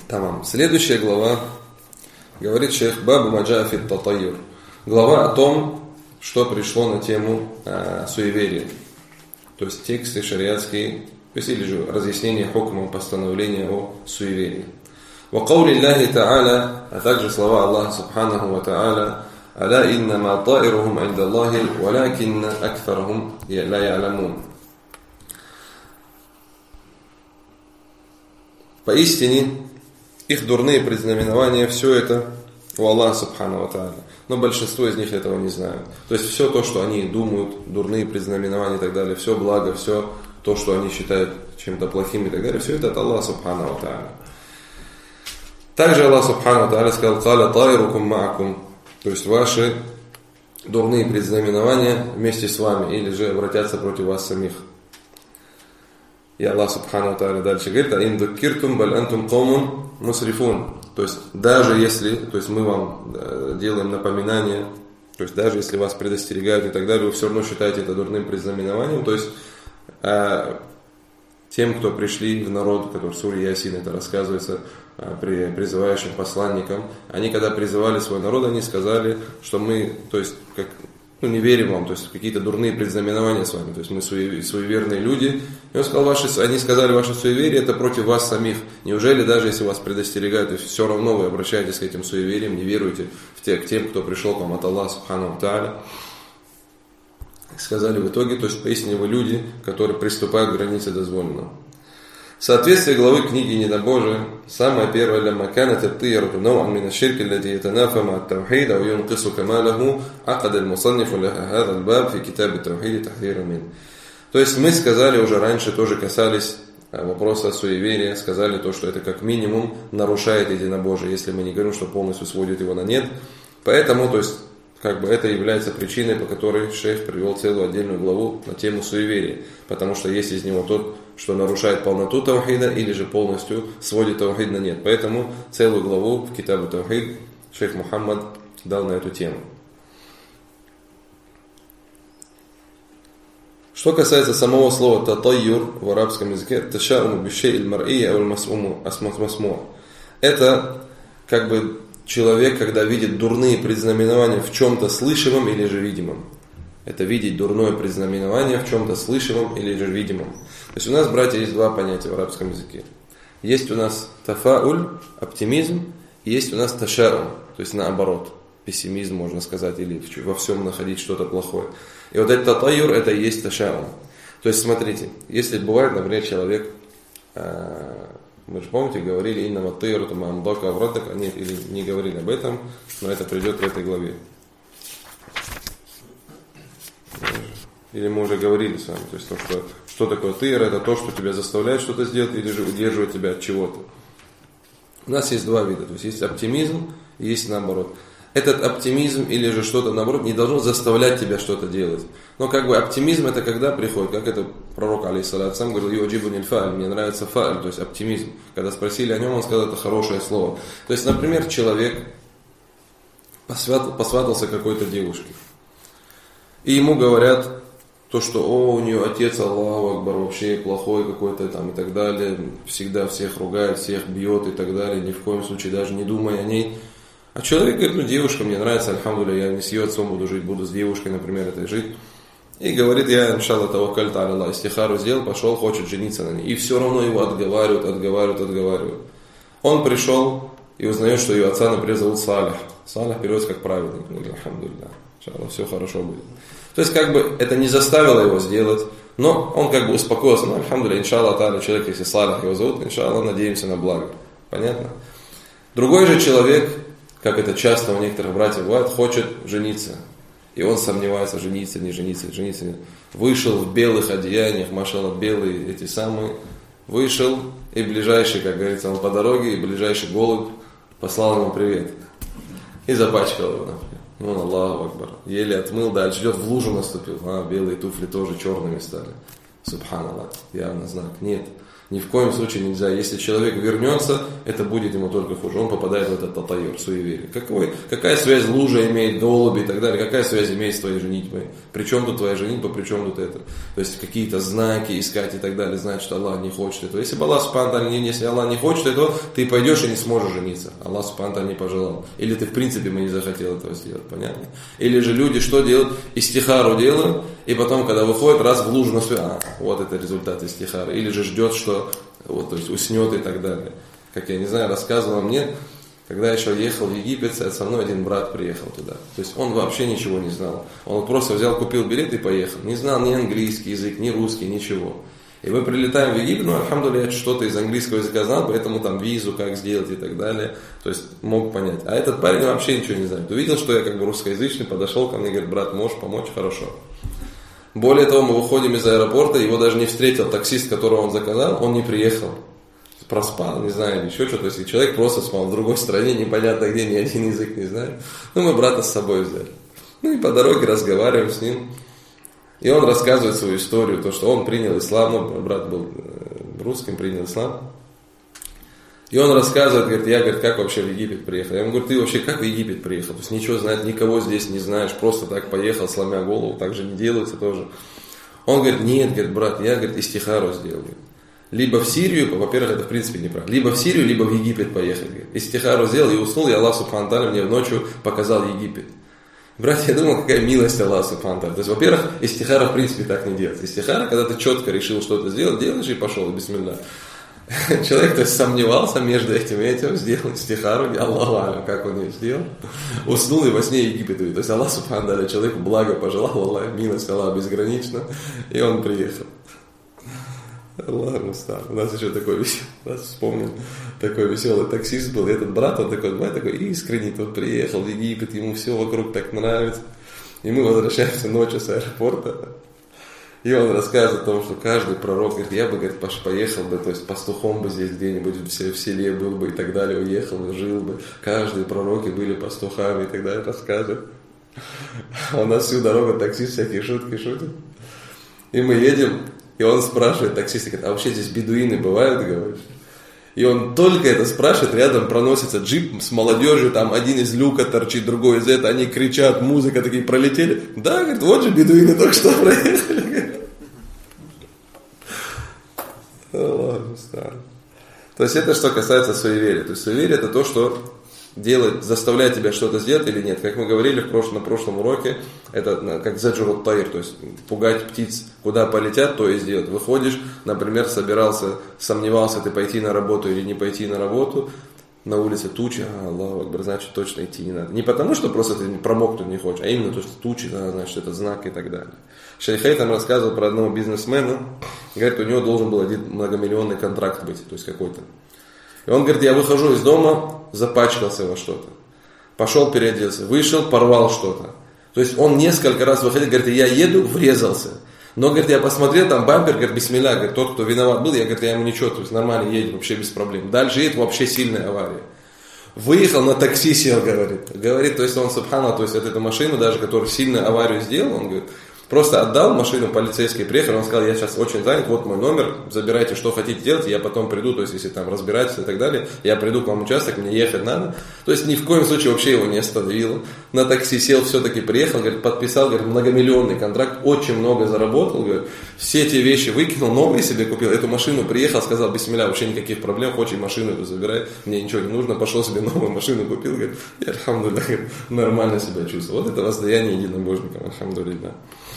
Тамам. Следующая глава, говорит шейх, бабу маджа фит татайюр. Глава о том, что пришло на тему суеверия. То есть тексты шариатские, то есть или же разъяснение хукма, постановления о суеверии. Ва каули Аллахи та'аля, а также слова Аллаха субханаху ва та'аля, аля иннама та'ирухум инда Аллахи, валякинна акфарахум ла я'ламун. Поистине, их дурные предзнаменования, все это у Аллаха субхану ва тааля. Но большинство из них этого не знают. То есть все то, что они думают, дурные предзнаменования и так далее, все благо, все то, что они считают чем-то плохим и так далее, все это от Аллаха субхану ва тааля. Также Аллах субхану ва тааля сказал: «Каля тайрукум ма'акум», то есть ваши дурные предзнаменования вместе с вами, или же обратятся против вас самих. И Аллах субхану ва тааля дальше говорит: «А ин дуккиртум баль антум каумун мусрифун». То есть даже если, то есть мы вам делаем напоминание, то есть даже если вас предостерегают и так далее, вы все равно считаете это дурным предзнаменованием. То есть тем, кто пришли в народ, который в суре Ясин это рассказывается, призывающим посланникам, они когда призывали свой народ, они сказали, что мы, то есть как не верим вам, то есть какие-то дурные предзнаменования с вами, то есть мы суеверные люди. И он сказал, они сказали, ваше суеверие это против вас самих. Неужели даже если вас предостерегают, то есть все равно вы обращаетесь к этим суевериям, не веруете к тем, кто пришел к вам от Аллаха субхану ва тааля. Сказали в итоге, то есть поистине вы люди, которые приступают к границе дозволенного. Соответствие главы книги Недобожия, самое первое, «Лямма канат ат-тиярату нав'ан мин аш-ширки аллади ятанафа ма'a ат-тавхид ау юнқису камалаху, акада аль-мусаннифу лаха хаза аль-баб фи китаб ат-тавхид тахзира мин». То есть мы сказали уже раньше, тоже касались вопроса суеверия, сказали то, что это как минимум нарушает единобожие, если мы не говорим, что полностью сводит его на нет. Поэтому, то есть, как бы это является причиной, по которой шейх привел целую отдельную главу на тему суеверия. Потому что есть из него тот, что нарушает полноту таухида, или же полностью сводит таухид на нет. Поэтому целую главу в китабе таухид шейх Мухаммад дал на эту тему. Что касается самого слова татайюр в арабском языке, ташауму бишей иль-мар'ия аль-мас'уму асмасмасму. Это как бы человек, когда видит дурные предзнаменования в чем-то слышимом или же видимом. Это видеть дурное предзнаменование в чем-то слышимом или же видимом. То есть у нас, братья, есть два понятия в арабском языке. Есть у нас тафауль, оптимизм, и есть у нас ташаум, то есть наоборот, пессимизм, можно сказать, или во всем находить что-то плохое. И вот этот татайюр, это и есть ташаум. То есть смотрите, если бывает, например, человек, мы же помните, говорили иннама тайруту ма'амдака авратака, нет, или не говорили об этом, но это придет в этой главе. Или мы уже говорили с вами, то есть то, что такое тайр, это то, что тебя заставляет что-то сделать, или же удерживает тебя от чего-то. У нас есть два вида, то есть есть оптимизм и есть наоборот. Этот оптимизм или же что-то наоборот не должно заставлять тебя что-то делать. Но как бы оптимизм это когда приходит, как это пророк алейхиссалату сам говорил, юджибуниль фа'аль, мне нравится фа'аль, то есть оптимизм. Когда спросили о нем, он сказал, это хорошее слово. То есть, например, человек посватался какой-то девушке, и ему говорят то, что у нее отец Аллаху Акбар вообще плохой какой-то там и так далее, всегда всех ругает, всех бьет и так далее, ни в коем случае даже не думая о ней. А человек говорит, девушка мне нравится, альхамдулилля, я не с ее отцом буду жить, буду с девушкой, например, этой жить. И говорит, я, иншалла, таваккальту аля Аллах, истихару сделал, пошел, хочет жениться на ней. И все равно его отговаривают. Он пришел и узнает, что ее отца, например, зовут Салих. Салих переводится как праведник. Ну, альхамдулилля, иншалла, все хорошо будет. То есть, как бы, это не заставило его сделать, но он как бы успокоился. Ну, альхамдулилля, иншалла, та'аля, человек, если Салих его зовут, иншалла, надеемся на благо. Понятно? Другой же человек, как это часто у некоторых братьев бывает, хочет жениться. И он сомневается, жениться, не жениться. Вышел в белых одеяниях, машалла, белые эти самые. Вышел, и ближайший, как говорится, он по дороге, и ближайший голубь послал ему привет. И запачкал его, например. Ну, Аллаху Акбар. Еле отмыл, дальше идет, в лужу наступил. Белые туфли тоже черными стали. Субханаллах, явно знак. Нет. Ни в коем случае нельзя. Если человек вернется, это будет ему только хуже. Он попадает в этот татайюр, суеверие. Какая связь лужа имеет, голуби и так далее? Какая связь имеет с твоей женитьбой? При чем тут твоя женитьба, при чем тут это? То есть какие-то знаки искать и так далее, знать, что Аллах не хочет этого. Если бы Аллах субхану, если Аллах не хочет этого, ты пойдешь и не сможешь жениться. Аллах субхану не пожелал. Или ты в принципе не захотел этого сделать, понятно? Или же люди что делают? Истихару делают, и потом, когда выходит, раз в лужу вот это результат истихары. Или же ждет, что то есть уснет и так далее. Как я не знаю, рассказывал мне, когда я еще ехал в Египет, со мной один брат приехал туда. То есть он вообще ничего не знал. Он просто взял, купил билет и поехал. Не знал ни английский язык, ни русский, ничего. И мы прилетаем в Египет, альхамдулилля, я что-то из английского языка знал, поэтому там визу, как сделать и так далее. То есть мог понять. А этот парень вообще ничего не знает. Увидел, что я русскоязычный, подошел ко мне и говорит: брат, можешь помочь? Хорошо. Более того, мы выходим из аэропорта, его даже не встретил таксист, которого он заказал, он не приехал. Проспал, не знаю, или еще что-то. То есть человек просто спал в другой стране, непонятно где, ни один язык не знает. Мы брата с собой взяли. И по дороге разговариваем с ним. И он рассказывает свою историю, то, что он принял ислам, брат был русским, принял ислам. И он рассказывает, говорит, как вообще в Египет приехал? Я ему говорю: ты вообще как в Египет приехал? То есть ничего знать, никого здесь не знаешь, просто так поехал, сломя голову, так же не делается тоже. Он говорит: нет, брат, я, истихару сделал. Либо в Сирию, во-первых, это в принципе неправильно, либо в Сирию, либо в Египет поехать. Истихару сделал и уснул, и Аллах субхану тааля мне ночью показал Египет. Брат, я думал, какая милость Аллаха субхану тааля. То есть, во-первых, истихара в принципе так не делается. Истихара, когда ты четко решил что-то сделать, делаешь и пошел, бисмилля. Человек, то есть, сомневался между этим и этим, сделал истихару, Аллаху алям, как он ее сделал, уснул и во сне Египет увидел. То есть Аллах субхану тааля человеку благо пожелал, Аллах, милость Аллаха безгранична, и он приехал. Аллах мустан. У нас еще такой веселый таксист был, и этот брат, он такой искренний, тут приехал в Египет, ему все вокруг так нравится. И мы возвращаемся ночью с аэропорта. И он рассказывает о том, что каждый пророк, говорит, я бы, поехал бы, то есть пастухом бы здесь где-нибудь в селе был бы и так далее, уехал бы, жил бы. Каждые пророки были пастухами и так далее, рассказывает. А у нас всю дорогу таксист всякие шутки шутит. И мы едем, и он спрашивает таксиста, говорит: а вообще здесь бедуины бывают, говоришь? И он только это спрашивает, рядом проносится джип с молодежью, там один из люка торчит, другой из этого, они кричат, музыка, такие пролетели. Да, говорит, вот же бедуины только что проехали. То есть это что касается суеверия. То есть суеверие это то, что делает, заставляет тебя что-то сделать или нет. Как мы говорили на прошлом уроке, это как заджурут тайр, то есть пугать птиц, куда полетят, то и сделать. Выходишь, например, сомневался, ты пойти на работу или не пойти на работу, на улице тучи, Аллаху акбар, значит точно идти не надо. Не потому, что просто ты промокнуть не хочешь, а именно то, что тучи, значит это знак и так далее. Шейх Хайтам рассказывал про одного бизнесмена, говорит, у него должен был один многомиллионный контракт быть, то есть какой-то. И он говорит, я выхожу из дома, запачкался во что-то. Пошел, переоделся, вышел, порвал что-то. То есть он несколько раз выходил, говорит, я еду, врезался. Но, говорит, я посмотрел, там бампер, говорит, бисмилля, говорит, тот, кто виноват был, я ему ничего, то есть нормально едет, вообще без проблем. Дальше едет, вообще сильная авария. Выехал, на такси сел, говорит, то есть он, субхана, то есть вот эту машину, даже которая сильную аварию сделал, он говорит, просто отдал машину, полицейский приехал, он сказал, я сейчас очень занят, вот мой номер, забирайте, что хотите делать, я потом приду, то есть если там разбираться и так далее, я приду к вам в участок, мне ехать надо. То есть ни в коем случае вообще его не остановил. На такси сел, все-таки приехал, говорит, подписал, говорит, многомиллионный контракт, очень много заработал, говорит, все эти вещи выкинул, новые себе купил, эту машину приехал, сказал, бисмилля, вообще никаких проблем, хочешь машину эту забирай, мне ничего не нужно, пошел себе новую машину купил, говорит, я, альхамдулилля, нормально себя чувствую. Вот это воздаяние единобожникам, альхамдулилля.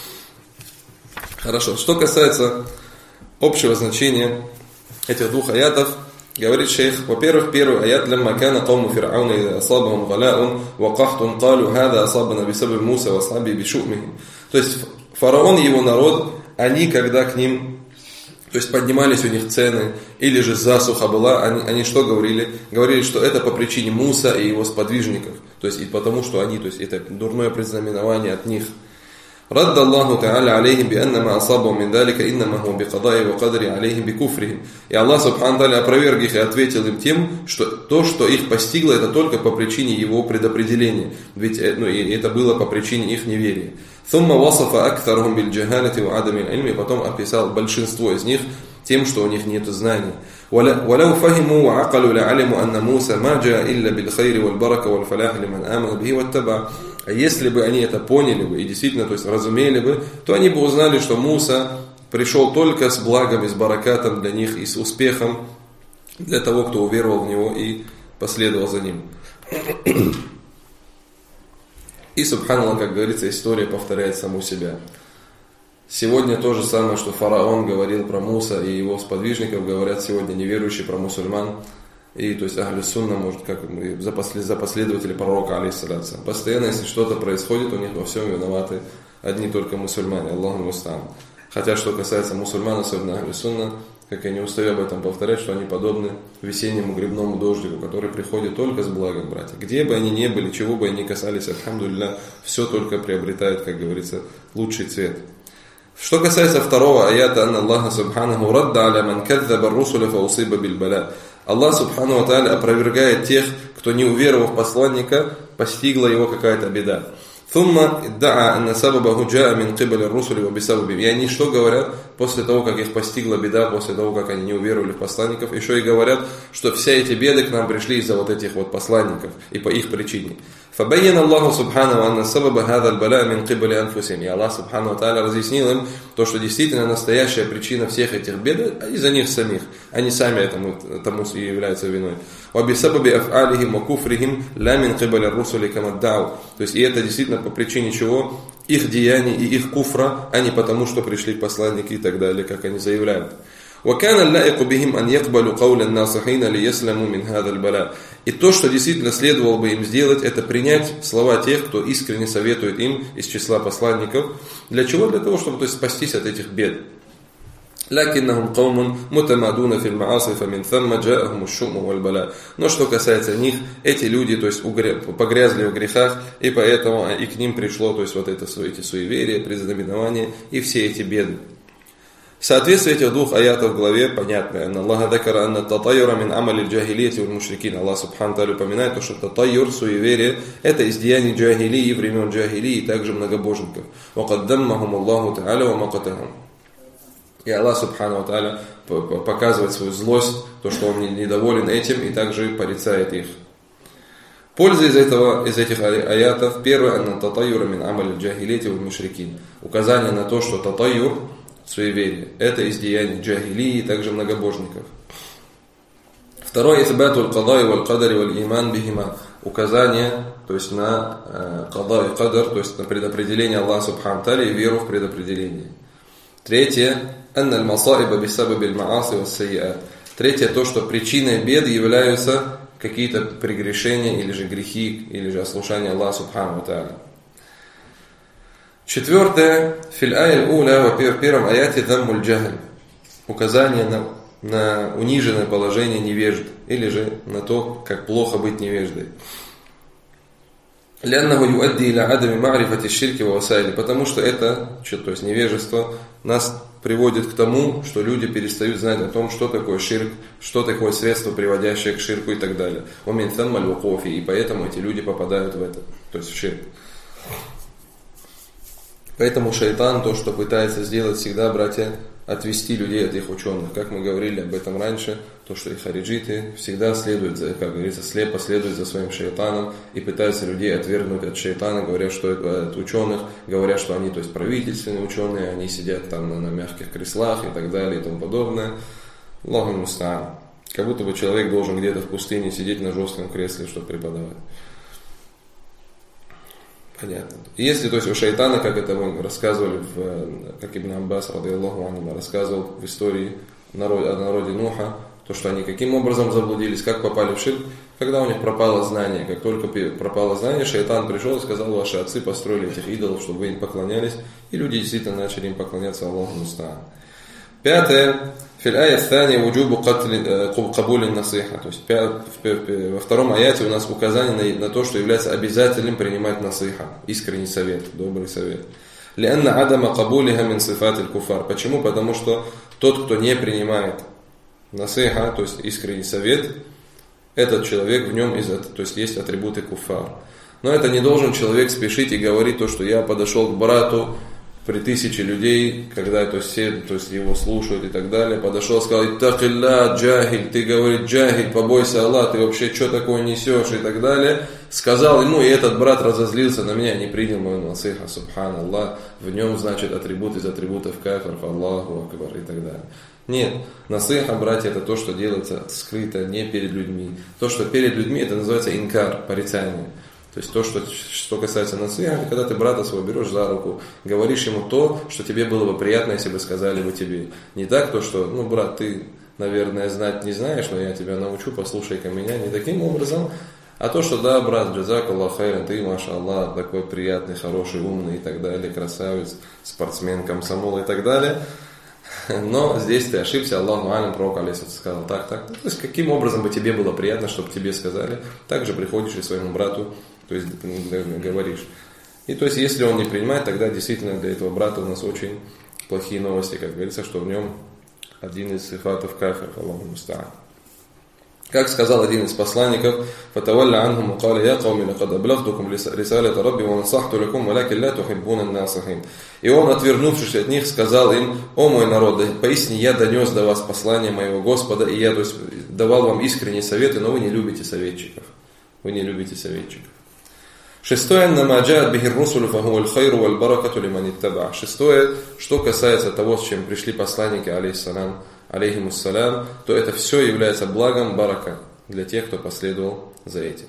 Хорошо. Что касается общего значения этих двух аятов, говорит шейх, во-первых, первый аят «Лямма кана кауму фир'ауна иза асабахум галаун ва кахтун калу хада асабана бисабаб Муса ва асхаби бишумихим». То есть фараон и его народ, они когда к ним, то есть поднимались у них цены, или же засуха была, они что говорили? Говорили, что это по причине Муса и его сподвижников, то есть и потому, что они, то есть это дурное предзнаменование от них. رد الله تعالى عليهم بأن ما أصابهم من ذلك إنما هو بقضاء وقدر عليهم بكفرهم. И Аллах Субхану Тааля опроверг их и ответил им тем, что то, что их постигло, это только по причине его предопределения. Ведь и это было по причине их неверия. ثم وصف أكثرهم بالجهالة وعدم العلم, потом описал большинство из них тем, что у них нет знаний. ولو فهموا وعقلوا لعلموا أن موسى ما جاء إلا بالخير والبركة والفلاح لمن آمن به واتبع. А если бы они это поняли бы и действительно, то есть разумели бы, то они бы узнали, что Муса пришел только с благом и с баракатом для них и с успехом для того, кто уверовал в него и последовал за ним. И, субханаллах, как говорится, история повторяет саму себя. Сегодня то же самое, что фараон говорил про Муса, и его сподвижников говорят сегодня неверующие про мусульман. И то есть Ахлю Сунна, может, как за последователи пророка, алейхиссалату. Постоянно, если что-то происходит, у них во всем виноваты одни только мусульмане, Аллаху муста'ан. Хотя, что касается мусульман, особенно Ахлю Сунна, как я не устаю об этом повторять, что они подобны весеннему грибному дождику, который приходит только с благом, братья. Где бы они ни были, чего бы они ни касались, альхамдулилля, все только приобретает, как говорится, лучший цвет. Что касается второго аята, анна Аллаха субханаху радда аля ман кадзаба русуля фаусиба биль-баля. Аллах субхану ва тааля опровергает тех, кто, не уверовав в посланника, постигла его какая-то беда. Thumma идда'a анна сабабаху джа'a мин кибали русули ва бисабаби. И они что говорят после того, как их постигла беда, после того, как они не уверовали в посланников? Еще и говорят, что все эти беды к нам пришли из-за вот этих вот посланников и по их причине. فبين الله سبحانه أن السبب هذا البلاء من قبل أنفسهم. И Аллах субхану ва тааля разъяснил им то, что действительно настоящая причина всех этих бед из-за них самих. Они сами тому и являются виной. وبسبب أفعالهم وكفرهم لا من قبل الرسل كما ادعوا. То есть и это действительно по причине чего? Их деяний и их куфра, а не потому, что пришли посланники и так далее, как они заявляют. وكان اللائق بهم أن يقبلوا قول الناصحين ليسلموا من هذا البلاء. И то, что действительно следовало бы им сделать, это принять слова тех, кто искренне советует им из числа посланников. Для чего? Для того, чтобы, то есть, спастись от этих бед. لكنهم قوم متمادون في المعاصي فمن ثم جاءهم الشؤم والبلاء. Но что касается них, эти люди, то есть, погрязли в грехах, и поэтому и к ним пришло, то есть, вот это, эти суеверия, признаменования и все эти беды. Соответствие этих двух аятов в главе понятно. Аллах дакара анна татайюра мин амали джахилияти валь мушрикин. Аллах субхану тааля упоминает, что татайюр, суеверие, это из деяний джахилии, времен джахилии и также многобожников. وَقَدَّمَّهُمُ اللَّهُ تَعَالَى وَمَقَتَهُمْ. И Аллах субхану тааля показывает свою злость, то, что он недоволен этим и также порицает их. Польза из этих аятов. Первое, анна татайюра мин амали джахилияти валь мушрикин. Указание на то, что татайюр, суеверие, это из деяний джахилии и также многобожников. Второе, исбатуль кадай валь кадари валь иман бихима. Указание, то есть на кадай и кадар, то есть на предопределение Аллаха субхану тааля и веру в предопределение. Третье, анна аль-масаиба бисабаби аль-мааси вас-сайиат. Третье, то, что причиной бед являются какие-то прегрешения или же грехи, или же ослушание Аллаха субхану тааля. Четвертое, фил ая аль-уля, в первом аяте даммуль джахль. Указание на униженное положение невежд, или же на то, как плохо быть невеждой. لأنه يؤدي إلى عدم معرفة الشرك ووسائله, потому что это, то есть невежество, нас приводит к тому, что люди перестают знать о том, что такое ширк, что такое средство, приводящее к ширку и так далее. ومن ثم الوقوف, и поэтому эти люди попадают в это, то есть в ширк. Поэтому шайтан то, что пытается сделать всегда, братья, отвести людей от их ученых. Как мы говорили об этом раньше, то, что и хариджиты всегда следуют, как говорится, слепо следуют за своим шайтаном и пытаются людей отвергнуть от шайтана, говоря, что от ученых, говорят, что они, то есть, правительственные ученые, они сидят там на мягких креслах и так далее и тому подобное. Аллаху муста'ан. Как будто бы человек должен где-то в пустыне сидеть на жестком кресле, чтобы преподавать. Понятно. Если, то есть, у шайтана, как это мы рассказывали, как Ибн Аббас, радийаллаху анху, рассказывал в истории о народе Нуха, то, что они каким образом заблудились, как попали в ширк, когда у них пропало знание. Как только пропало знание, шайтан пришел и сказал: ваши отцы построили этих идолов, чтобы вы им поклонялись, и люди действительно начали им поклоняться. Аллаху муста'ан. Пятое. Фил ая ат-тания вуджубу кабули насиха. То есть во втором аяте у нас указание на то, что является обязательным принимать насиха, искренний совет, добрый совет. Лианна адама кабулиха мин сифатиль куфар. Почему? Потому что тот, кто не принимает насиха, то есть искренний совет, этот человек, в нем то есть есть атрибуты куфар. Но это не должен человек спешить и говорить то, что я подошел к брату при 1000 людей, когда все его слушают и так далее, подошел и сказал: «Иттакилля, джахиль», ты, говорит, джахиль, побойся Аллаха, ты вообще что такое несешь и так далее. Сказал ему, и этот брат разозлился на меня, не принял мою насиха, субханаллах, в нем, значит, атрибут из атрибутов кафир, Аллаху акбар и так далее. Нет, насиха, братья, это то, что делается скрыто, не перед людьми. То, что перед людьми, это называется инкар, порицание. То есть то, что касается насиха, когда ты брата своего берешь за руку, говоришь ему то, что тебе было бы приятно, если бы сказали бы тебе. Не так то, что, брат, ты, наверное, знать не знаешь, но я тебя научу, послушай-ка меня. Не таким образом, а то, что да, брат, джазакаллах хайран, ты, маша Аллах, такой приятный, хороший, умный и так далее, красавец, спортсмен, комсомол и так далее. Но здесь ты ошибся, Аллаху алям, пророк алейхиссалям сказал так. То есть каким образом бы тебе было приятно, чтобы тебе сказали, так же приходишь и своему брату, то есть говоришь. И то есть если он не принимает, тогда действительно для этого брата у нас очень плохие новости, как говорится, что в нем один из сифатов кафир, Аллаху муста'ан. Как сказал один из посланников: «Фатавалля анхум ва каля я кауми лакад аблагдукум рисалата рабби ва насахту лакум валякин ля тухиббуна ан-насихин». И он, отвернувшись от них, сказал им: «О мой народ, поистине я донес до вас послание моего Господа, и я, то есть, давал вам искренние советы, но вы не любите советчиков». Вы не любите советчиков. Шестое, что касается того, с чем пришли посланники, алейхимуссалям, то это все является благом, барака, для тех, кто последовал за этим.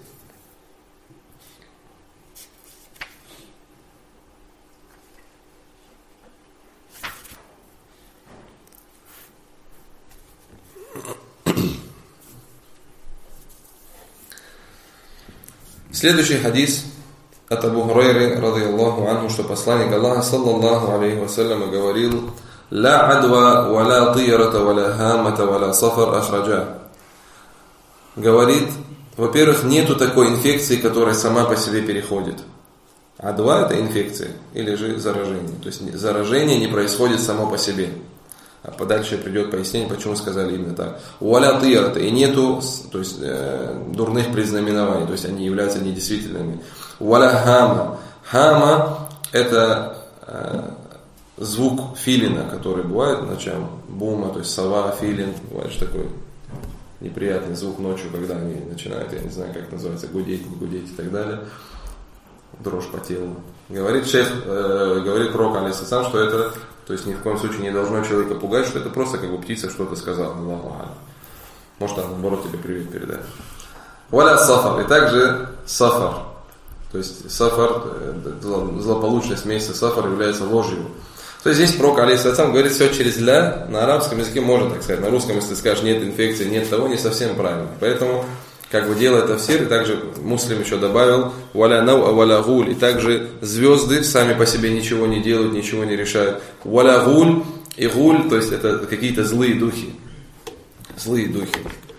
Следующий хадис от Абу Хурайры, радийаллаху анху, что посланник Аллаха, саллаллаху алейхи вассалям, говорил: «Ла адва, ва ла тирата, ва ла хамата, ва ла сафар ахраджа». Говорит, во-первых, нету такой инфекции, которая сама по себе переходит. Адва – это инфекция, или же заражение. То есть заражение не происходит само по себе. А подальше придет пояснение, почему сказали именно так. Уаля тирата, и нету, то есть, дурных предзнаменований, то есть они являются недействительными. Уаля хама. Хама – это звук филина, который бывает ночам, бума, то есть сова, филин, бывает же такой неприятный звук ночью, когда они начинают, я не знаю, как называется, гудеть, не гудеть и так далее. Дрожь по телу. Говорит пророк, алейхиссалям, что это, то есть ни в коем случае не должно человека пугать, что это просто как бы птица что-то сказала. Может, она наоборот тебе привет передает. Валя сафар. И также сафар. То есть сафар, злополучность месяца сафар является ложью. То есть здесь пророк, алейхиссалям, говорит все через ля. На арабском языке можно так сказать. На русском, если ты скажешь нет инфекции, нет того, не совсем правильно. Поэтому как бы делая тафсир, и также Муслим еще добавил «Валя нау а валя гуль», и также звезды сами по себе ничего не делают, ничего не решают. «Валя гуль», и гуль, то есть это какие-то злые духи. Злые духи.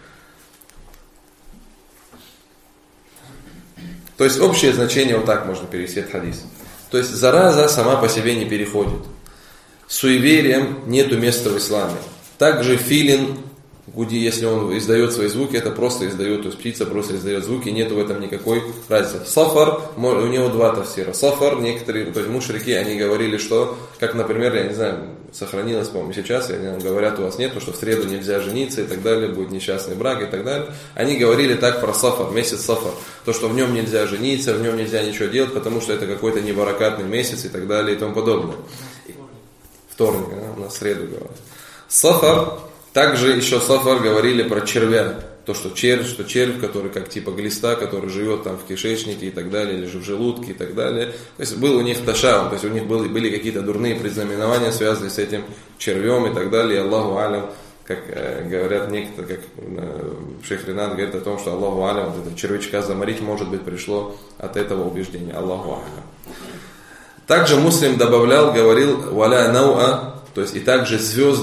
То есть общее значение вот так можно перевести этот хадис. То есть зараза сама по себе не переходит. Суеверием нету места в исламе. Также филин, если он издает свои звуки, это просто издает, то есть птица просто издает звуки, нету в этом никакой разницы. Сафар, у него два тафсира. Сафар, некоторые, то есть мушрики, они говорили, что, как, например, я не знаю, сохранилось, по-моему, сейчас, говорят, у вас нет, что в среду нельзя жениться и так далее, будет несчастный брак и так далее. Они говорили так про сафар, месяц сафар, то, что в нем нельзя жениться, в нем нельзя ничего делать, потому что это какой-то небаракатный месяц и так далее и тому подобное. Вторник, у нас в среду говорят. Сафар. Также еще сафар говорили про червя. То, что червь, который как типа глиста, который живет там в кишечнике и так далее, или же в желудке и так далее. То есть был у них ташаун, то есть у них были какие-то дурные предзнаменования, связанные с этим червем и так далее. И Аллаху алям, как говорят некоторые, как шейх Ринат говорит о том, что Аллаху алям, вот этого червячка заморить, может быть, пришло от этого убеждения. Аллаху алям. Также Муслим добавлял, говорил «Валя науа», то есть и также звезды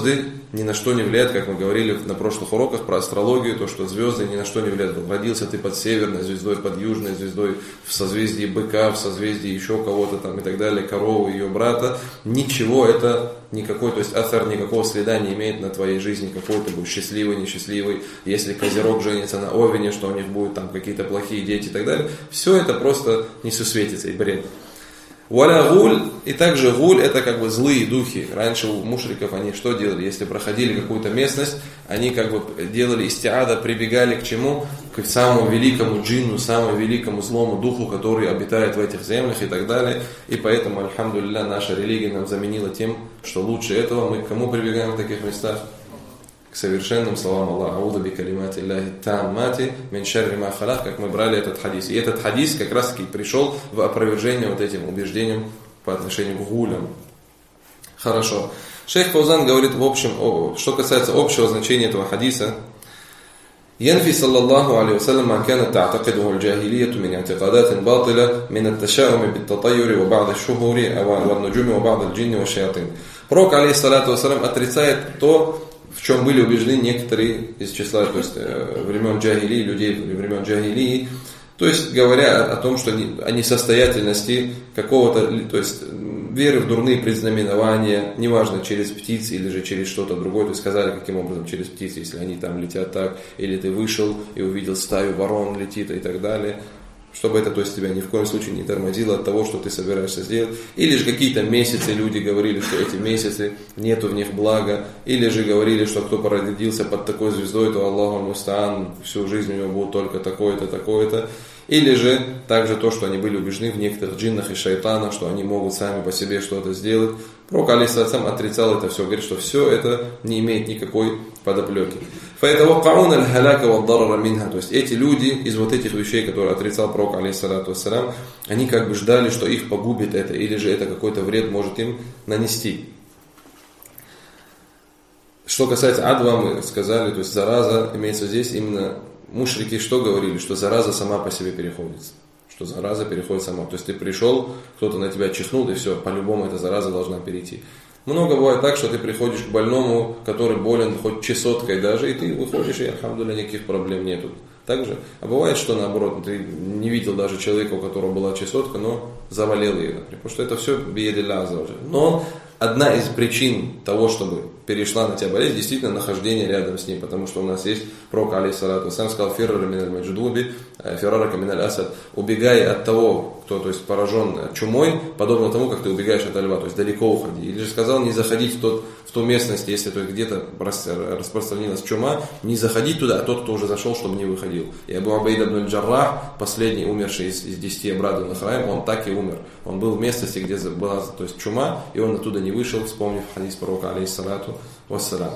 ни на что не влияет, как мы говорили на прошлых уроках про астрологию, то, что звезды ни на что не влияют. Родился ты под северной звездой, под южной звездой, в созвездии быка, в созвездии еще кого-то там и так далее, коровы, ее брата. Ничего это никакой, то есть атар никакого следа не имеет на твоей жизни, какой ты будешь счастливый, несчастливый. Если Козерог женится на Овне, что у них будут там какие-то плохие дети и так далее. Все это просто несусветица и бред. Валя гуль, и также гуль это как бы злые духи. Раньше у мушриков они что делали? Если проходили какую-то местность, они как бы делали истиада, прибегали к чему? К самому великому джинну, самому великому злому духу, который обитает в этих землях и так далее. И поэтому, альхамдулилля, наша религия нам заменила тем, что лучше этого мы к кому прибегаем в таких местах? К совершенным словам Аллаха. Аузу би калимати Аллахи таммати мин шарри ма халак, как мы брали этот хадис. И этот хадис как раз таки пришел в опровержение вот этим убеждениям по отношению к гулям. Хорошо. Шейх Фаузан говорит в общем, что касается общего значения этого хадиса. ينفي صلى الله عليه وسلم ما كانت تعتقده الجاهلية من اعتقادات باطلة من التشاؤم بالتطير وبعض الشهور والنجوم وبعض الجن والشياطين. Пророк, алейхиссалату вассалям, отрицает то, в чем были убеждены некоторые из числа, то есть времен джахилии, людей времен джахилии, то есть говоря о том, что о несостоятельности какого-то, то есть веры в дурные предзнаменования, неважно через птицы или же через что-то другое, то есть сказали каким образом через птицы, если они там летят так, или ты вышел и увидел стаю ворон летит и так далее. Чтобы это, то есть, тебя ни в коем случае не тормозило от того, что ты собираешься сделать. Или же какие-то месяцы люди говорили, что эти месяцы нету в них блага. Или же говорили, что кто породился под такой звездой, то Аллаху мустаан, всю жизнь у него будет только такое-то, такое-то. Или же также то, что они были убеждены в некоторых джиннах и шайтанах, что они могут сами по себе что-то сделать. Пророк алейхиссалям отрицал это все, говорит, что все это не имеет никакой подоплеки. То есть эти люди из вот этих вещей, которые отрицал пророк алейхиссалям, они как бы ждали, что их погубит это, или же это какой-то вред может им нанести. Что касается адва, мы сказали, то есть зараза имеется здесь именно. Мушрики что говорили? Что зараза сама по себе переходит. Что зараза переходит сама. То есть ты пришел, кто-то на тебя чихнул, и все, по-любому эта зараза должна перейти. Много бывает так, что ты приходишь к больному, который болен хоть чесоткой даже, и ты выходишь, и альхамдулилля, никаких проблем нету. Так же? А бывает, что наоборот, ты не видел даже человека, у которого была чесотка, но заболел ее, например. Потому что это все биядилля аззаваджаль. Но одна из причин того, чтобы перешла на тебя болезнь, действительно нахождение рядом с ним, потому что у нас есть пророк алейхиссалату вассалям сказал: фиррара миналь мадждуби, фиррарака миналь асад, убегай от того, кто, то есть, поражен чумой, подобно тому, как ты убегаешь от льва, то есть далеко уходи. Или же сказал не заходить в ту местность, если то есть, где-то распространилась чума, не заходить туда, а тот, кто уже зашел, чтобы не выходил. И Абу Убайд ибн аль-Джаррах, последний умерший из 10 обрадованных раем, он так и умер. Он был в местности, где была, то есть, чума, и он оттуда не вышел, вспомнив хадис пророка алейхиссалату вассалям.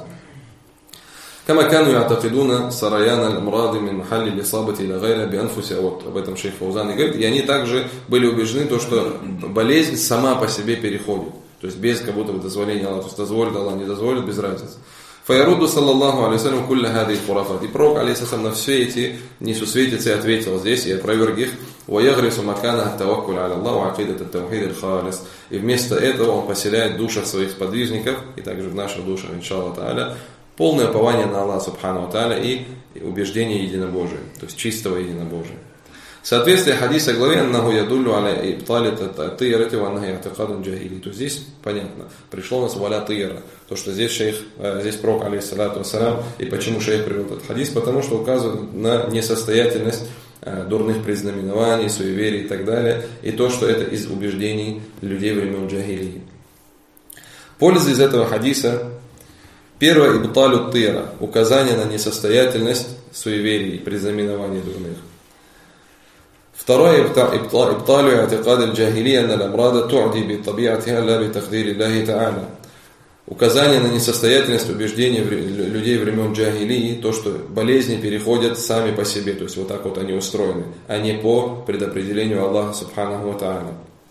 كما كانوا يعتقدون سريان الأمراض من محل الإصابة إلى غيرها بأنفسها. Вот об этом шейх Фаузан и говорит. И они также были убеждены, то, что болезнь сама по себе переходит. То есть без как будто бы дозволения Аллаха. То есть дозволит Аллах, не дозволит, без разницы. فيرد صلى الله عليه وسلم كل هذه الخرافات. И пророк алейхиссалям на все эти несусветицы ответил здесь и опроверг их. ويغرس مكانها التوكل على الله وعقيدة التوحيد الخالص. И вместо этого он поселяет в душах своих сподвижников и также в наших душах, иншаллах та'аля, полное упование на Аллаха субхану ва тааля и убеждение единобожия, то есть чистого единобожия. Соответствие хадиса главе «Аннаху ядуллю аля ибтали тайрати ва аннахи атакадун джахили». То здесь понятно, пришло у нас валя тайра, то что здесь пророк алейхиссалату вассалям, и почему шейх привел этот хадис, потому что указывает на несостоятельность дурных предзнаменований, суеверий и так далее, и то, что это из убеждений людей времен джахилии. Польза из этого хадиса: первое, ибталю тайра, указание на несостоятельность суеверий, предзнаменований дурных. Второе, ибталю атикад аль-джахилия анна аль-амрада ту'ди би табиатиха ла би тақдири Аллахи та'аля. Указание на несостоятельность убеждений людей времен джахилии, то, что болезни переходят сами по себе, то есть вот так вот они устроены, а не по предопределению Аллаха субханаху ва тааля.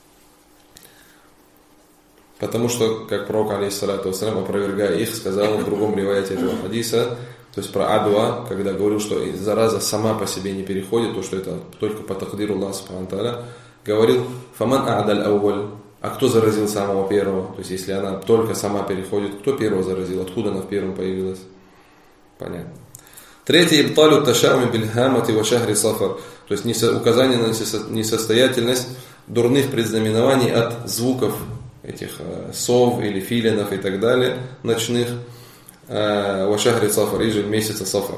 Потому что, как пророк алейхиссалату вассалям, опровергая их, сказал в другом риваяте этого хадиса, то есть про адуа, когда говорил, что зараза сама по себе не переходит, то, что это только по тақдиру Аллаха субхану ва тааля, говорил: «Фаман а'даль ауваль А кто заразил самого первого? То есть, если она только сама переходит, кто первого заразил? Откуда она в первом появилась? Понятно. Третье. Ибталю ташауми бильхамати ва шахри сафар. То есть, указание на несостоятельность дурных предзнаменований от звуков этих сов или филинов и так далее, ночных, ва шахри сафар, и же месяца сафар.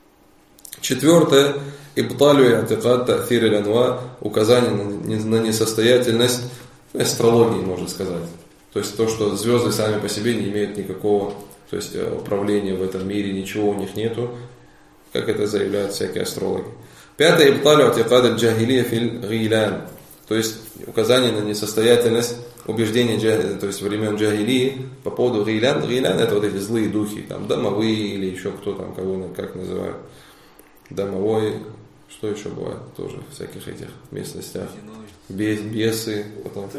Четвертое. Ибталю и'тикад та'thир аль-анва. Указание на несостоятельность астрологии, можно сказать. То есть то, что звезды сами по себе не имеют никакого, то есть управления в этом мире, ничего у них нету, как это заявляют всякие астрологи. Пятое. Ибталю и'тикад аль-джахилия фил гилян. То есть указание на несостоятельность убеждения, то есть времен джахилии по поводу гилян. Гилян — это вот эти злые духи, там домовые или еще кто там, кого как называют. Домовой, что еще бывает тоже в всяких этих местностях. Бесы, потом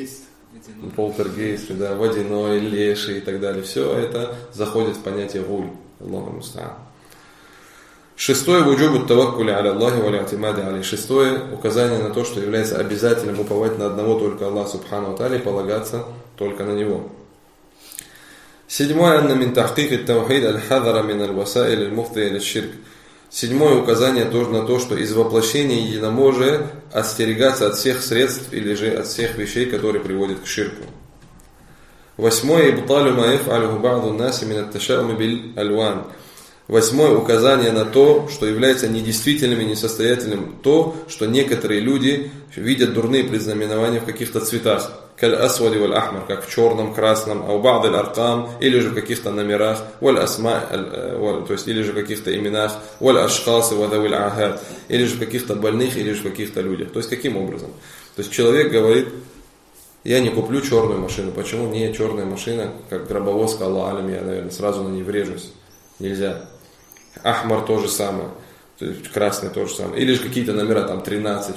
полтергейст, да, водяной, леший и так далее. Все это заходит в понятие гуль. Аллаху муста'ан. Шестое. Вуджубу таваккули аля Аллахи ва ли'тимади алейхи. Шестое. Указание на то, что является обязательным уповать на одного только Аллаха субхану ва тааля и полагаться только на него. Седьмое. Анна мин тахкик ат-таухид аль-хадара мин аль-васаиль аль-муфдия лиш-ширк. Седьмое. Указание тоже на то, что из воплощения единобожия остерегаться от всех средств или же от всех вещей, которые приводят к ширку. Восьмое. Ибталю ма яф'алюху ба'ду ан-наси мин ат-ташауми биль-альван. Восьмое. Указание на то, что является недействительным и несостоятельным то, что некоторые люди видят дурные предзнаменования в каких-то цветах. Каль-асвади валь-ахмар, как в черном, красном, ау ба'д аль-аркам, или же в каких-то номерах, валь-асма, то есть или же в каких-то именах, валь-ашхасы вадавиль ахад, или же в каких-то больных, или же в каких-то людях. То есть каким образом? То есть человек говорит: я не куплю черную машину. Почему? Не черная машина, как гробовозка, Аллах алям, я, наверное, сразу на ней врежусь. Нельзя. Ахмар то же самое. То есть красный то же самое. Или же какие-то номера, там 13,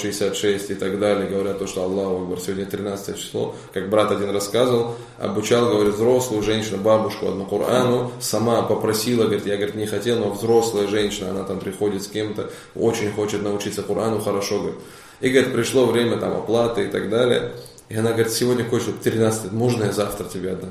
666 и так далее. Говорят то, что Аллаху Акбар, сегодня 13 число. Как брат один рассказывал, обучал, говорит, взрослую женщину, бабушку одну Корану. Сама попросила, говорит, я, говорит, не хотел, но взрослая женщина, она там приходит с кем-то, очень хочет научиться Корану, хорошо, говорит. И, говорит, пришло время там оплаты и так далее. И она говорит, сегодня кое-что 13, можно я завтра тебе отдам?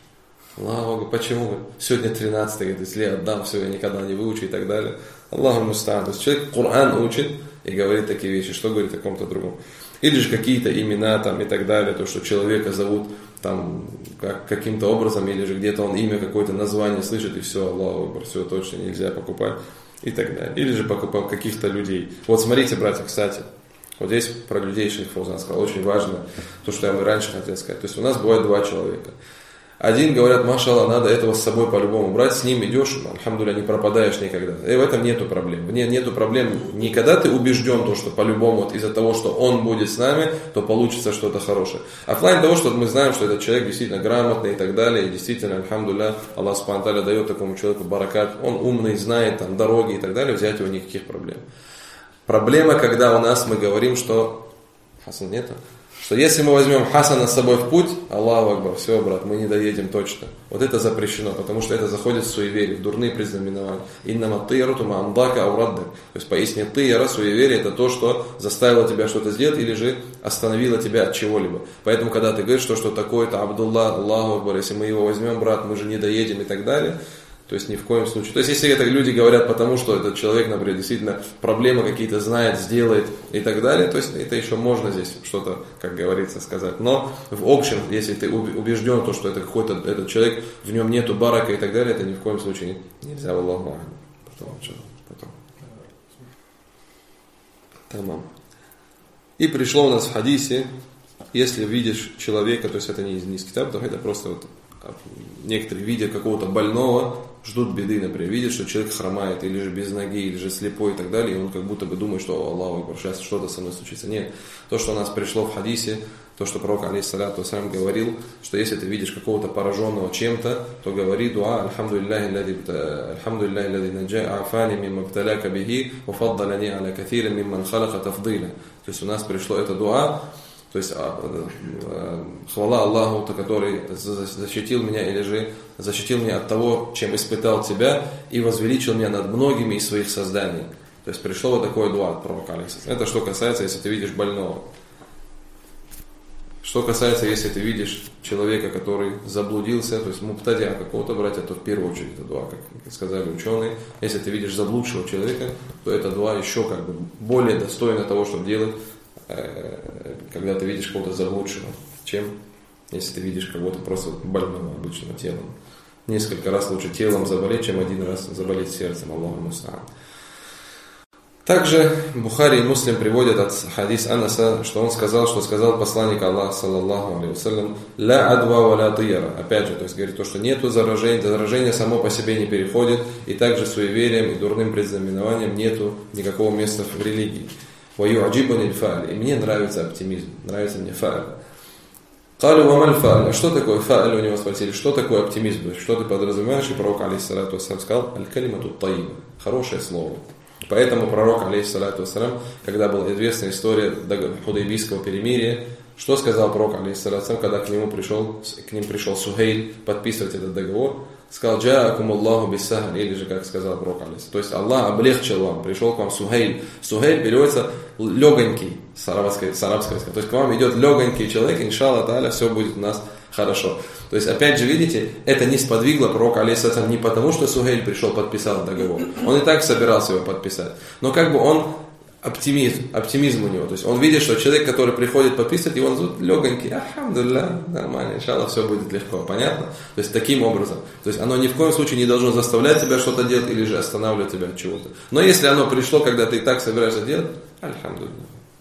Аллаху, почему? Сегодня 13, говорит, если я отдам, все, я никогда не выучу и так далее. Аллаху муста'ан. То есть человек Коран учит и говорит такие вещи, что говорит о ком-то другом. Или же какие-то имена там и так далее, то, что человека зовут там каким-то образом, или же где-то он имя, какое-то название слышит, и все, Аллаху, все точно нельзя покупать и так далее. Или же покупал каких-то людей. Вот смотрите, братья, кстати, вот здесь про людей шейх Фаузан сказал, очень важно, то, что я раньше хотел сказать. То есть у нас бывает два человека. Один говорят, машаллах, надо этого с собой по-любому брать, с ним идешь, альхамдулилля, не пропадаешь никогда. И в этом нету проблем. Нету проблем, никогда ты убежден, то, что по-любому вот из-за того, что он будет с нами, то получится что-то хорошее. А в плане того, что мы знаем, что этот человек действительно грамотный и так далее, и действительно, альхамдулилля, Аллах субхану ва тааля дает такому человеку баракат, он умный, знает там дороги и так далее, взять его никаких проблем. Проблема, когда у нас мы говорим, что Хасан нету. Что если мы возьмем Хасана с собой в путь, Аллаху Акбар, все, брат, мы не доедем точно. Вот это запрещено, потому что это заходит в суеверие, в дурные предзнаменования. Иннама тыяру тума амдака аураддак. То есть поясни, тыяра, суеверие, это то, что заставило тебя что-то сделать или же остановило тебя от чего-либо. Поэтому, когда ты говоришь, что такое-то Абдулла, Аллаху Акбар, если мы его возьмем, брат, мы же не доедем и так далее. То есть ни в коем случае. То есть если это люди говорят потому, что этот человек, например, действительно проблемы какие-то знает, сделает и так далее, то есть это еще можно здесь что-то, как говорится, сказать. Но в общем, если ты убежден, то, что это какой-то этот человек, в нем нету барака и так далее, это ни в коем случае нельзя. Аллаху потом. Тамам. И пришло у нас в хадисе, если видишь человека, то есть это не из китаба, это просто вот некоторые, видя какого-то больного, ждут беды, например, видят, что человек хромает, или же без ноги, или же слепой и так далее, и он как будто бы думает, что Аллаху Акбар, сейчас что-то со мной случится. Нет, то, что у нас пришло в хадисе, то, что пророк алейхиссалату вассалям говорил, что если ты видишь какого-то пораженного чем-то, то говори дуа «Альхамдулиллахи лади наджа афани мимма бталяка бихи, уфаддалани аля кафирин мимман халака тафдиля». То есть у нас пришло это дуа, то есть хвала Аллаху, который защитил меня, или же защитил меня от того, чем испытал тебя, и возвеличил меня над многими из своих созданий. То есть пришло вот такое дуа от пророка алейхиссалям. Это что касается, если ты видишь больного. Что касается, если ты видишь человека, который заблудился, то есть мубтадиа какого-то братья, то в первую очередь это дуа, как сказали ученые. Если ты видишь заблудшего человека, то это дуа еще как бы более достойно того, чтобы делать, когда ты видишь кого-то заблудшего, чем если ты видишь кого-то просто больного обычного телом. Несколько раз лучше телом заболеть, чем один раз заболеть сердцем. Аллаху муста'ан. Также Бухари и Муслим приводят от хадис Анаса, что он сказал, что сказал посланник Аллаха, саллаллаху алейхи вассалям, «Ля адва ва ля тияра». Опять же, то есть говорит то, что нету заражения, заражение само по себе не переходит, и также суеверием и дурным предзнаменованием нету никакого места в религии. «Ва ю'аджибуни аль-фа'аль». И мне нравится оптимизм, нравится мне фа'аль. «Калю ва маль фа'аль». А что такое фа'аль? У него спросили, что такое оптимизм? То есть, что ты подразумеваешь? И пророк, алейхиссалату вассалям, сказал, «Аль-калимату тайиба». Хорошее слово. Поэтому пророк, алейхиссалату вассалям, когда была известная история худайбийского перемирия, что сказал пророк, алейхиссалату вассалям, когда к ним пришел Сухейль подписывать этот договор, сказал, «Джаакум Аллаху биссахаль», или же, как сказал пророк, алейхиссалату. То есть Аллах облегчил вам, пришел к вам Сухейль. Сухейль переводится легонький, с арабского языка. То есть к вам идет легонький человек, иншаллах тааля, все будет у нас хорошо. То есть, опять же, видите, это не сподвигло пророка, алейхиссалату, не потому, что Сухейль пришел, подписал договор. Он и так собирался его подписать. Но как бы он, оптимизм у него. То есть, он видит, что человек, который приходит подписывать, его зовут легонький. Альхамдулилля, нормально, иншаллах, все будет легко. Понятно? То есть, таким образом. То есть, оно ни в коем случае не должно заставлять тебя что-то делать или же останавливать тебя от чего-то. Но если оно пришло, когда ты и так собираешься делать, альхамдулилля.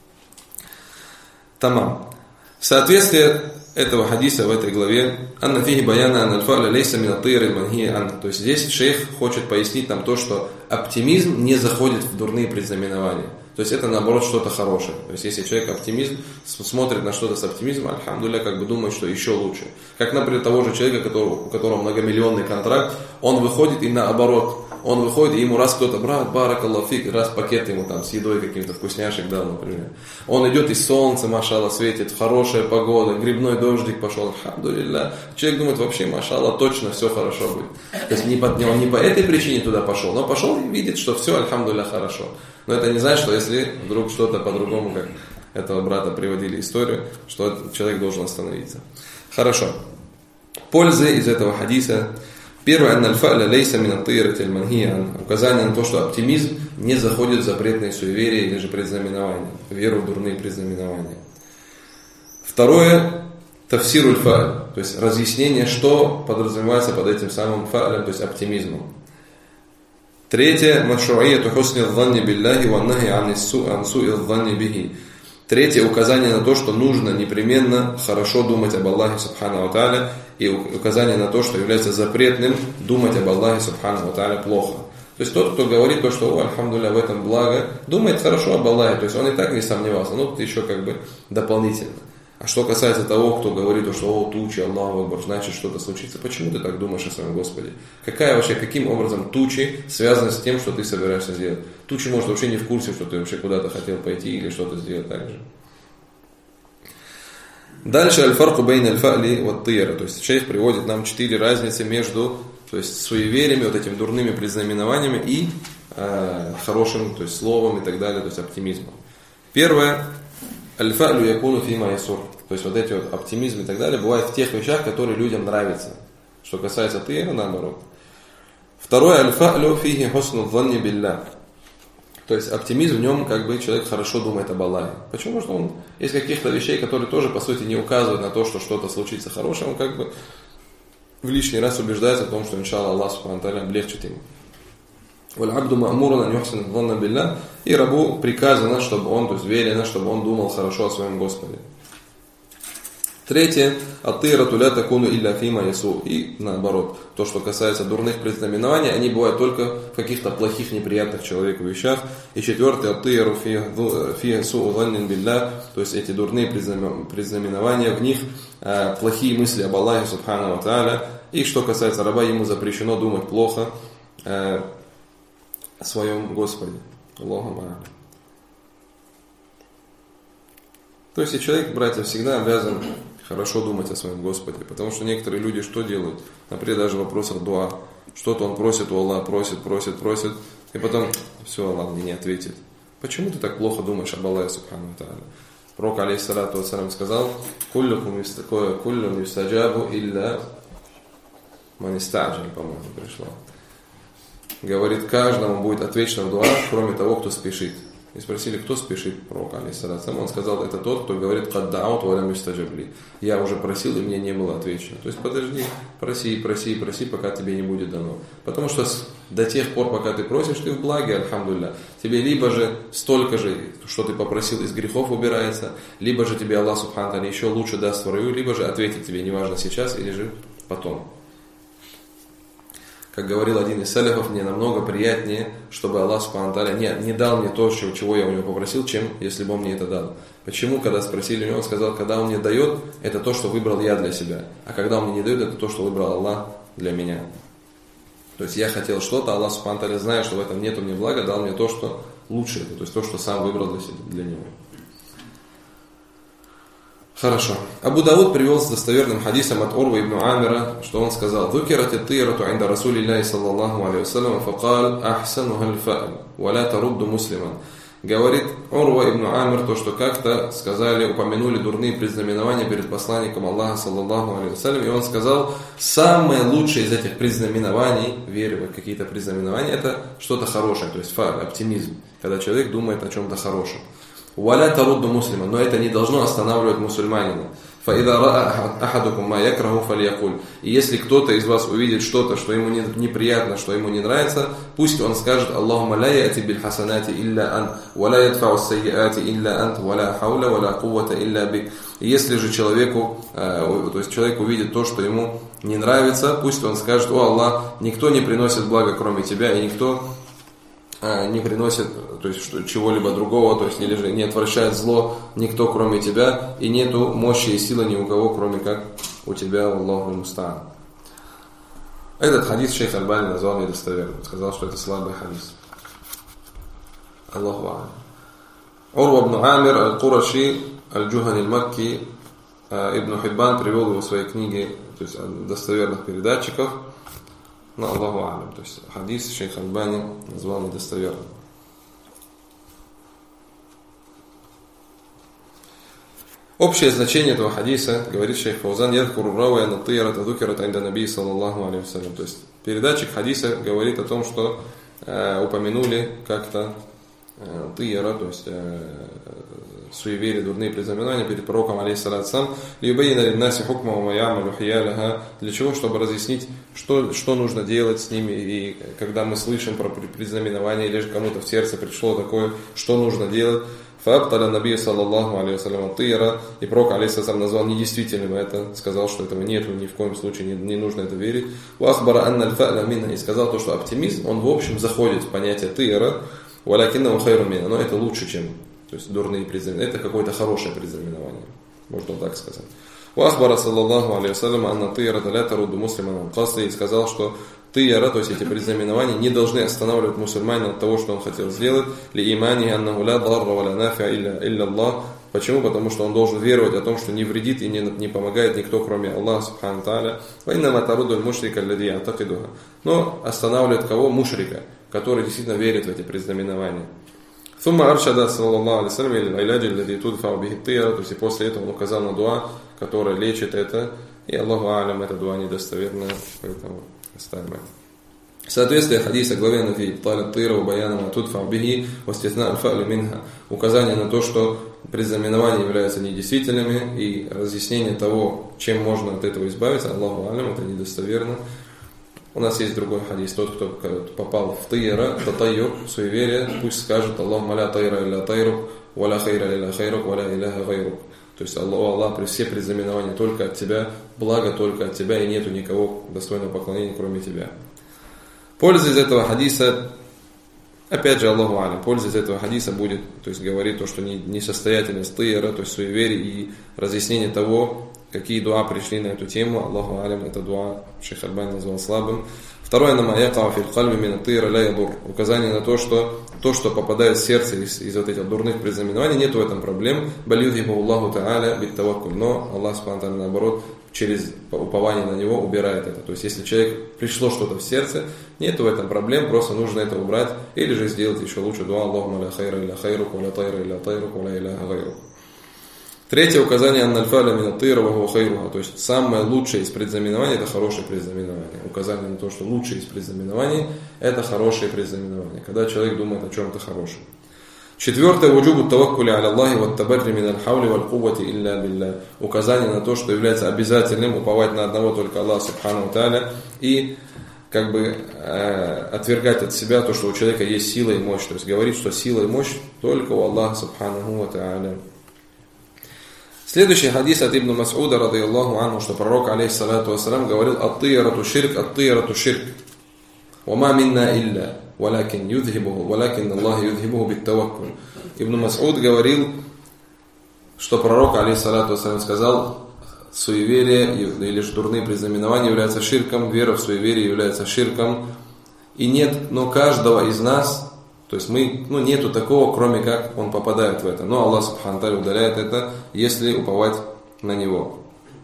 Тамам. Соответствие этого хадиса в этой главе, анна фихи баяна ан аль-фа'ля лейса мин ат-тайр аль-манхи ан. То есть здесь шейх хочет пояснить нам то, что оптимизм не заходит в дурные предзнаменования. То есть это наоборот что-то хорошее. То есть если человек оптимизм, смотрит на что-то с оптимизмом, альхамдулилля, как бы думает, что еще лучше. Как, например, того же человека, у которого многомиллионный контракт, он выходит и наоборот. Он выходит, и ему раз кто-то, брат, баракаллаху фик, раз пакет ему там с едой каким-то вкусняшек дал, например. Он идет, и солнце, машалла, светит, хорошая погода, грибной дождик пошел, альхамдулилля. Человек думает, вообще, машалла, точно все хорошо будет. То есть он не по этой причине туда пошел, но пошел и видит, что все, альхамдулилля, хорошо. Но это не значит, что если вдруг что-то по-другому, как этого брата приводили историю, что человек должен остановиться. Хорошо. Пользы из этого хадиса. Первое, анна аль-фа'ля лейса мин ат-тайрати аль-манхи ан. Указание на то, что оптимизм не заходит в запретные суеверия или же предзнаменования, веру в дурные предзнаменования. Второе, тафсируль фа'ль, то есть разъяснение, что подразумевается под этим самым фа'лем, то есть оптимизмом. Третье, машру'iяту хусни ад-данни биллахи ва нахи ан су'i ад-данни бихи. Третье, указание на то, что нужно непременно хорошо думать об Аллахе субхану ва тааля, и указание на то, что является запретным думать об Аллахе субхану ва тааля плохо. То есть тот, кто говорит то, что, альхамдулилля, в этом благо, думает хорошо об Аллахе, то есть он и так не сомневался, но тут еще как бы дополнительно. А что касается того, кто говорит, что тучи, Аллаху Акбар, значит что-то случится. Почему ты так думаешь о своем Господе? Каким образом тучи связаны с тем, что ты собираешься сделать? Тучи, может, вообще не в курсе, что ты вообще куда-то хотел пойти или что-то сделать так же. Дальше аль-фарку бейн аль-фа'ли ва ат-тайра. То есть шейх приводит нам 4 разницы между, то есть, суевериями, вот этими дурными предзнаменованиями и хорошим, то есть, словом и так далее, то есть оптимизмом. Первое. Аль-фа'лю якуну фима ясур. То есть вот эти вот оптимизм и так далее бывают в тех вещах, которые людям нравятся. Что касается тайра, наоборот. Второе, аль-фа'лю фихи хусну дhanни билля. То есть оптимизм в нем, как бы человек хорошо думает об Аллахе. Почему? Потому что он есть каких-то вещей, которые тоже по сути не указывают на то, что что-то случится хорошее. Он как бы в лишний раз убеждается в том, что иншаллах Аллах субхану тааля облегчит ему. И рабу приказано, чтобы он, то есть велено, чтобы он думал хорошо о своем Господе. Третье, ат-тайрату ля такуну илля фима ясу. И наоборот, то, что касается дурных предзнаменований, они бывают только в каких-то плохих, неприятных человеку вещах. И четвертое, ат-тайру фи ясу дhannin билля, то есть эти дурные предзнаменования, в них плохие мысли об Аллахе субхану ва тааля. И что касается раба, ему запрещено думать плохо о своем Господе. Аллаху а'алям. То есть и человек, братья, всегда обязан хорошо думать о своем Господе, потому что некоторые люди что делают? Например, даже в вопросах дуа. Что-то он просит у Аллаха, просит, и потом все, Аллах мне не ответит. Почему ты так плохо думаешь об Аллахе субхану ва тааля? Пророк, алейхиссалату вассалям, сказал: «Куллюкум юстаджабу илля ман истаджаль», по-моему, пришло. Говорит, каждому будет отвечено дуа, кроме того, кто спешит. И спросили, кто спешит, пророк, алейхиссалату. Он сказал, это тот, кто говорит: «Кад да'ут ва лям юстаджабли». Я уже просил, и мне не было отвечено. То есть подожди, проси, пока тебе не будет дано. Потому что до тех пор, пока ты просишь, ты в благе, альхамдулилля. Тебе либо же столько же, что ты попросил, из грехов убирается, либо же тебе Аллах субхану тааля еще лучше даст в раю, либо же ответит тебе, неважно сейчас или же потом. Как говорил один из салифов, мне намного приятнее, чтобы Аллах субхану тааля не дал мне то, чего я у него попросил, чем если бы он мне это дал. Почему? Когда спросили у него, он сказал, когда он мне дает, это то, что выбрал я для себя. А когда он мне не дает, это то, что выбрал Аллах для меня. То есть я хотел что-то, Аллах субхану тааля, зная, что в этом нету мне блага, дал мне то, что лучше, то есть то, что сам выбрал для него. Хорошо. Абу Дауд привел с достоверным хадисом от Урвы ибн Амира, что он сказал: «Зукират ат-тирату инда Расулиллахи саллаллаху алейхи вассалям, факал ахсануха аль-фа'ль, ва ла тарудду муслиман». Говорит Урва ибн Амир, то, что как-то сказали, упомянули дурные предзнаменования перед посланником Аллаха саллаллаху алейхи вассалям, и он сказал, самое лучшее из этих предзнаменований, веры в какие-то предзнаменования, это что-то хорошее, то есть фа'ль, оптимизм, когда человек думает о чем-то хорошем. «Валя тарудду муслима», но это не должно останавливать мусульманина. «Фаида ра ахадукум ма якраху фальякуль». И если кто-то из вас увидит что-то, что ему неприятно, что ему не нравится, пусть он скажет: «Аллахумма ла яти биль хасанати илля ан, ва ла ядфау ас-сайяати илля ант, ва ла хауля, ва ла куввата илля бик». И если же человек увидит то, что ему не нравится, пусть он скажет: «О Аллах, никто не приносит блага, кроме Тебя, и никто не приносит, то есть чего-либо другого, то есть или же не отвращает зло никто, кроме тебя, и нету мощи и силы ни у кого, кроме как у тебя, Аллаху муста'ан». Этот хадис шейх Аль-Бани назвал недостоверным, сказал, что это слабый хадис. Аллаху а'лам. Урва ибн Амир аль-Кураши аль-Джухани аль-Макки, Ибн Хиббан привел его в своей книге, то есть достоверных передатчиков. Но Аллаху а'лам, то есть хадис шейх Аль-Бани назвал недостоверным. Общее значение этого хадиса, говорит шейх Фаузан, «Ядхуру рауя на тыярата дукирата инда наби саллаллаху алейхи вассалям». То есть передатчик хадиса говорит о том, что упомянули как-то тыяра, то есть суеверие, дурные предзнаменования перед пророком, алейхиссалату вассалам, для чего? Чтобы разъяснить, что нужно делать с ними, и когда мы слышим про предзнаменование, или же кому-то в сердце пришло такое, что нужно делать. Фаабталя наби саллаллаху алейхи вассалям тыяра, и пророк, алейхиссалату вассалам, назвал недействительным это, сказал, что этого нет, ни в коем случае не нужно это верить. Вахбара анна аль-фа'ля минна, и сказал то, что оптимизм, он в общем заходит в понятие тыяра, валякиннаху хайру минна, но это лучше, чем, то есть дурные предзнаменования, это какое-то хорошее предзнаменование, можно так сказать. Вахбара саллаллаху алейхи вассалям анна тыяра ля тарудду муслиман аль-касли, и сказал, что тыяра, то есть эти предзнаменования, не должны останавливать мусульманина от того, что он хотел сделать. Ли имани аннаху ля дарра ва ля нафиа илля Аллах. Почему? Потому что он должен веровать о том, что не вредит и не помогает никто, кроме Аллаха субхану тааля. Ва иннама тарудду аль-мушрика аллади я'такидуха. Но останавливает кого? Мушрика, который действительно верит в эти предзнаменования. Сумма аршада саллаллаху алейхи вассалям или айляджи аллади tudфау бихи тыяра. То есть и после этого он указал на дуа, которая лечит это. И Аллаху а'лям, эта дуа недостоверная, поэтому оставим это. Соответствие хадиса главе нафи ибталь тыра ва баяна ма tudфау бихи ва истисна аль-фа'ли минха. Указание на то, что предзнаменования являются недействительными, и разъяснение того, чем можно от этого избавиться, Аллаху а'лям, это недостоверно. У нас есть другой хадис: тот, кто попал в тыяра, татайюр, суеверие, пусть скажет: Аллахумма ля тайра илля тайрук, ва ля хайра илля хайрук, ва ля иляха гайрук. То есть Аллах, при все предзнаменования только от тебя, благо только от тебя, и нету никого достойного поклонения, кроме тебя. Польза из этого хадиса, опять же, Аллаху а'лям, польза из этого хадиса будет, то есть говорит то, что несостоятельность тыяра, то есть суеверие, и разъяснение того, какие дуа пришли на эту тему. Аллаху а'лям, это дуа шейх Аль-Бани назвал слабым. Второе, указание на то, что попадает в сердце из вот этих дурных предзнаменований, нет в этом проблем. Но Аллах субхану тааля, наоборот, через упование на него убирает это. То есть если человек пришло что-то в сердце, нет в этом проблем, просто нужно это убрать, или же сделать еще лучше дуа: Аллахумма ля хайра илля хайрук, ва ля тайра илля тайрук, ва ля иляха гайрук. Третье указание аннальфаля минатыра ва хайруха, то есть самое лучшее из предзнаменований это хорошее предзнаменование. Указание на то, что лучшее из предзнаменований это хорошее предзнаменование, когда человек думает о чем-то хорошем. Четвертое, вуджубу таваккули аля Аллахи ва табарри мин аль-хаули валь куввати илля билля. Указание на то, что является обязательным уповать на одного только Аллаха субхану ва тааля и как бы отвергать от себя то, что у человека есть сила и мощь. То есть говорит, что сила и мощь только у Аллаха субхану ва тааля. Следующий хадис от Ибн Мас'уда, радийаллаху анху, что пророк, алейхиссалату вассалам, говорил: «Ат-тиярату ширк, ат-тиярату ширк, ва ма минна илля, валякин юдхибуху, валякин Аллах юдхибуху бит-таваккуль». Ибн Мас'уд говорил, что пророк, алейхиссалату вассалам, сказал: суеверие или же дурные предзнаменования являются ширком, вера в суеверие является ширком, и нет, но каждого из нас, то есть нету такого, кроме как он попадает в это. Но Аллах субхану тааля удаляет это, если уповать на него.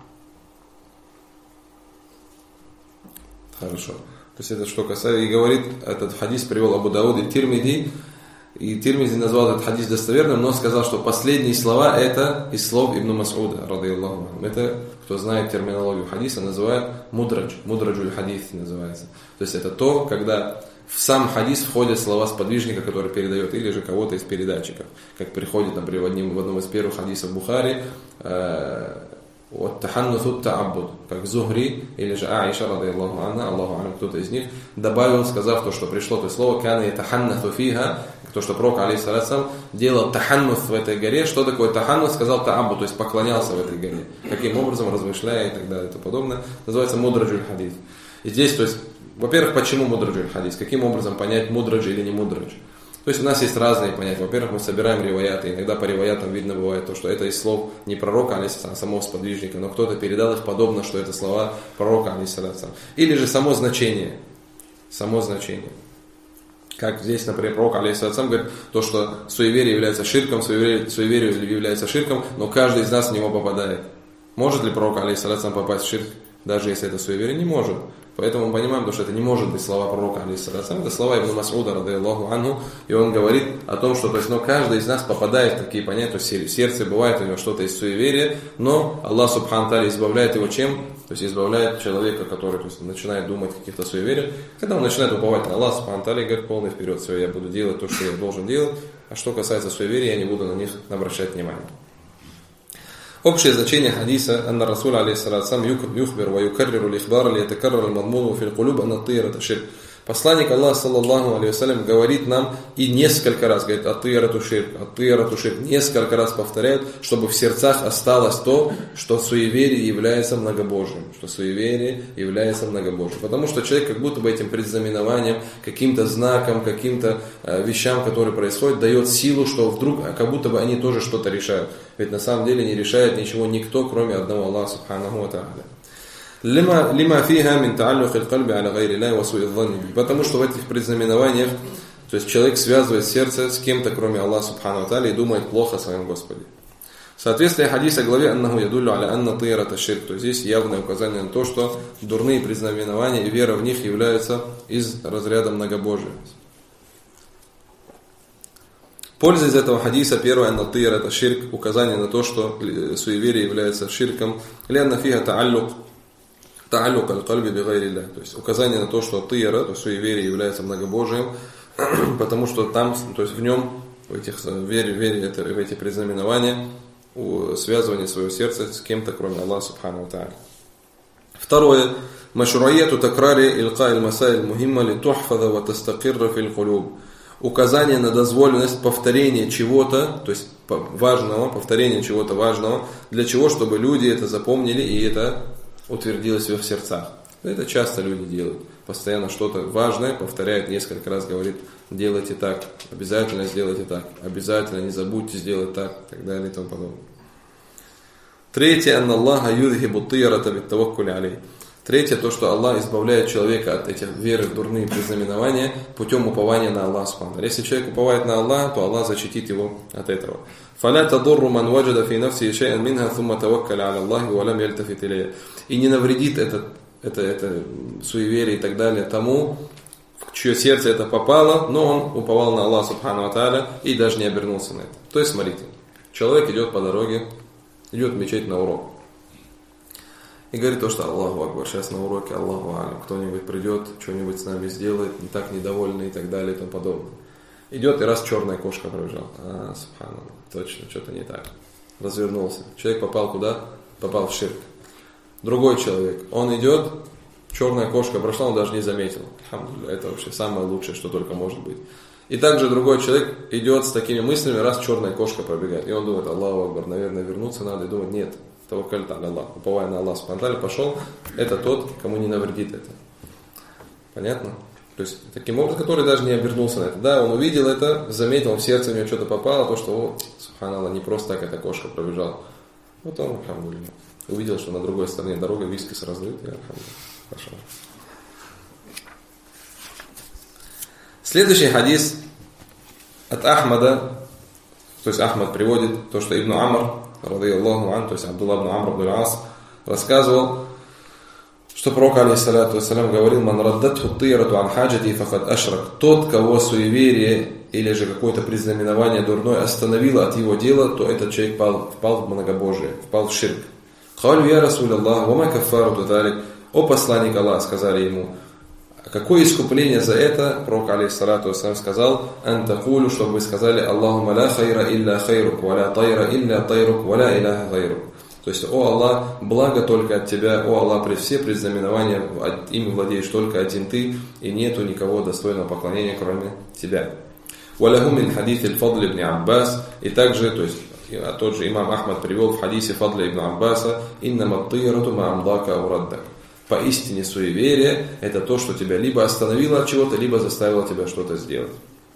Хорошо. То есть это что касается, и говорит, этот хадис привел Абу Дауд и Тирмизи назвал этот хадис достоверным, но сказал, что последние слова это из слов Ибн Мас'уда, радийаллаху анху. Это, кто знает терминологию хадиса, называют мудраджуль хадис называется. То есть это то, когда в сам хадис входят слова сподвижника, который передает, или же кого-то из передатчиков. Как приходит, например, в одном из первых хадисов Бухари, «Таханнусу та'аббуд», как Зухри, или же Аиша, радийаллаху анха, Аллаху алям, кто-то из них, добавил, сказав то, что пришло то слово «Кана ятаханнасу фиха», то, что пророк, алейхиссалям, делал таханнус в этой горе. Что такое таханнус? Сказал та'аббуд, то есть поклонялся в этой горе. Каким образом, размышляя и так далее и тому подобное. Называется мудраджуль хадис. И здесь, то есть, во-первых, почему мудраджуль хадис? Каким образом понять, мудрадж или не мудрадж? То есть у нас есть разные понятия. Во-первых, мы собираем риваяты. Иногда по риваятам видно бывает то, что это из слов не пророка, а самого сподвижника, но кто-то передал их подобно, что это слова пророка, алейхиссалям. Или же само значение. Как здесь, например, пророк, алейхиссалям, говорит, то, что суеверие является ширком, суеверие является ширком, но каждый из нас в него попадает. Может ли пророк, алейхиссалям, попасть в ширк, даже если это суеверие? Не может. Поэтому мы понимаем, что это не может быть слова пророка, алейхиссалям. Это слова Ибн Мас'уда, радийаллаху анху, и он говорит о том, что но каждый из нас попадает в такие понятия, то есть в сердце бывает у него что-то из суеверия, но Аллах субхану тааля избавляет его чем? То есть избавляет человека, который начинает думать о каких-то суевериях, когда он начинает уповать на Аллах субхану тааля и говорит: полный вперед, все, я буду делать то, что я должен делать, а что касается суеверия, я не буду на них обращать внимание. Общее значение хадиса: «Анна Расул алейхиссалям юхбир ва юкарриру лихбар ли ятакаррару аль-мадмуну фил кулуб анна ат-тиярата ширк». Посланник Аллаха, саллаллаху алейхи вассалям, говорит нам и несколько раз говорит: ат-тиярату ширк, ат-тиярату ширк. Несколько раз повторяет, чтобы в сердцах осталось то, что суеверие является многобожием. Потому что человек как будто бы этим предзнаменованием, каким-то знаком, каким-то вещам, которые происходят, дает силу, что вдруг как будто бы они тоже что-то решают. Ведь на самом деле не решает ничего никто, кроме одного Аллаха субханаху ва тааля. Лима фиха мин та'аллук аль-кальби аля гайри ла ва су'и дhanni. Потому что в этих предзнаменованиях, то есть человек связывает сердце с кем-то, кроме Аллаха субхану ва тааля, и думает плохо о своем Господе. Соответствие хадиса главе аннаху ядуллю аля анна тиярата ширк. То есть здесь явное указание на то, что дурные предзнаменования и вера в них являются из разряда многобожия. Польза из этого хадиса: первое, анна тиярата ширк, указание на то, что суеверие является ширком. Лянна фиха та'аллук аль-кальби би гайри ла. То есть указание на то, что тияра, то есть суеверие, является многобожием, потому что там, то есть в нем, в эти предзнаменования, связывание своего сердца с кем-то, кроме Аллаха субхану ва тааля. Второе, машруияту такрари илка аль-масаиль мухимма ли тухфаза ва тастакирра фил кулуб. Указание на дозволенность повторения чего-то, то есть повторения чего-то важного, для чего, чтобы люди это запомнили и это утвердилось в их сердцах. Это часто люди делают. Постоянно что-то важное повторяют несколько раз, говорит: делайте так, обязательно сделайте так, обязательно не забудьте сделать так, и так далее и тому подобное. Третье, анна Аллаха юдхибу тиярата бит-таваккули алейх. Третье, то, что Аллах избавляет человека от этих веры в дурные предзнаменования путем упования на Аллаха субхану. Если человек уповает на Аллаха, то Аллах защитит его от этого. فَلَا تَضُرُّ مَنْ وَجَدَ فِي نَفْسِهِ شَيْئًا مِنْهَا ثُمَّ تَوَكَّلَ عَلَى اللَّهِ وَلَمْ يَلْتَفِتْ إِلَيْهِ. И не навредит это суеверие и так далее тому, в чье сердце это попало, но он уповал на Аллаха субхану ва тааля и даже не обернулся на это. То есть, смотрите, человек идет по дороге, идет в мечеть на урок. И говорит то, что Аллаху Акбар, сейчас на уроке Аллаху Алям, кто-нибудь придет, что-нибудь с нами сделает, не так недовольный и так далее и тому подобное. Идет, и раз черная кошка пробежала. Субханаллах, точно, что-то не так. Развернулся. Человек попал куда? Попал в ширк. Другой человек, он идет, черная кошка прошла, он даже не заметил. Это вообще самое лучшее, что только может быть. И также другой человек идет с такими мыслями, раз черная кошка пробегает. И он думает, Аллаху Акбар, наверное, вернуться надо. И думает, нет, таваккаль на Аллах, уповая на Аллах субхану пошел, это тот, кому не навредит это. Понятно? То есть, таким образом, который даже не обернулся на это. Да, он увидел это, заметил, в сердце у него что-то попало, то, что, субханаллах, не просто так эта кошка пробежала. Вот он, алхамдулилля, увидел, что на другой стороне дорога вискас разлит, и алхамдулилля, пошел. Следующий хадис от Ахмада, то есть Ахмад приводит то, что Ибн Амр, радийаллаху ан, то есть Абдулла ибн Амр ибн Ас, рассказывал, что пророк, алейхиссалату вассалям, говорил: «Ман раддатху тирату ан хаджати факад ашрак». Тот, кого суеверие или же какое-то признаменование дурное остановило от его дела, то этот человек впал в многобожие, впал в ширк. «Калю я Расуль Аллах, ва ма каффару талик». О посланник Аллах, сказали ему, какое искупление за это? Пророк, алейхиссалату вассалям, сказал: «Ан такулю», чтобы вы сказали: «Аллахума ла хайра илля хайрук, ва ла тайра илля тайрук, ва ла иляха хайрук». То есть, о Аллах, благо только от Тебя, о Аллах, все предзнаменования, ими владеешь только один Ты, и нету никого достойного поклонения, кроме Тебя. «Валяху мин хадис аль-Фадл ибн Аббас». И также, то есть, тот же имам Ахмад привел в хадисе Фадля ибн Аббаса: «Иннама ат-тирату ма амдака аураддак». Поистине суеверие – это то, что тебя либо остановило от чего-то, либо заставило тебя что-то сделать.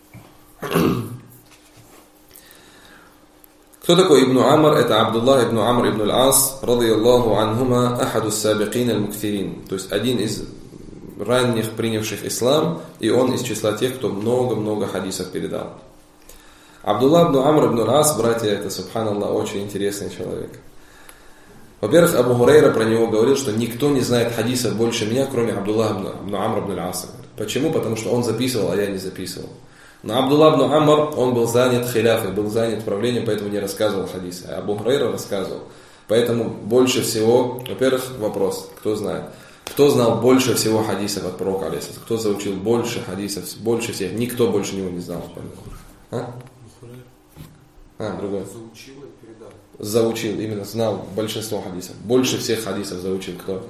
Кто такой Ибн Амр? Это Абдуллах ибн Амр ибн аль-Ас, радийаллаху анхума, ахаду сабикин аль-муктирин. То есть один из ранних принявших ислам, и он из числа тех, кто много-много хадисов передал. Абдуллах ибн Амр ибн аль-Ас, братья, это, субханаллах, очень интересный человек. Во-первых, Абу Хурайра про него говорил, что никто не знает хадисов больше меня, кроме Абдуллаха ибн Амр ибн аль-Аса. Почему? Потому что он записывал, а я не записывал. Но Абдуллах ибн Амр, он был занят хиляфой, был занят правлением, поэтому не рассказывал хадисы. А Абу Хурайра рассказывал. Поэтому больше всего, во-первых, вопрос, кто знает. Кто знал больше всего хадисов от пророка, алейхиссалям? Кто заучил больше хадисов, больше всех? Никто больше него не знал. Другой. Заучил, именно знал большинство хадисов. Больше всех хадисов заучил кто?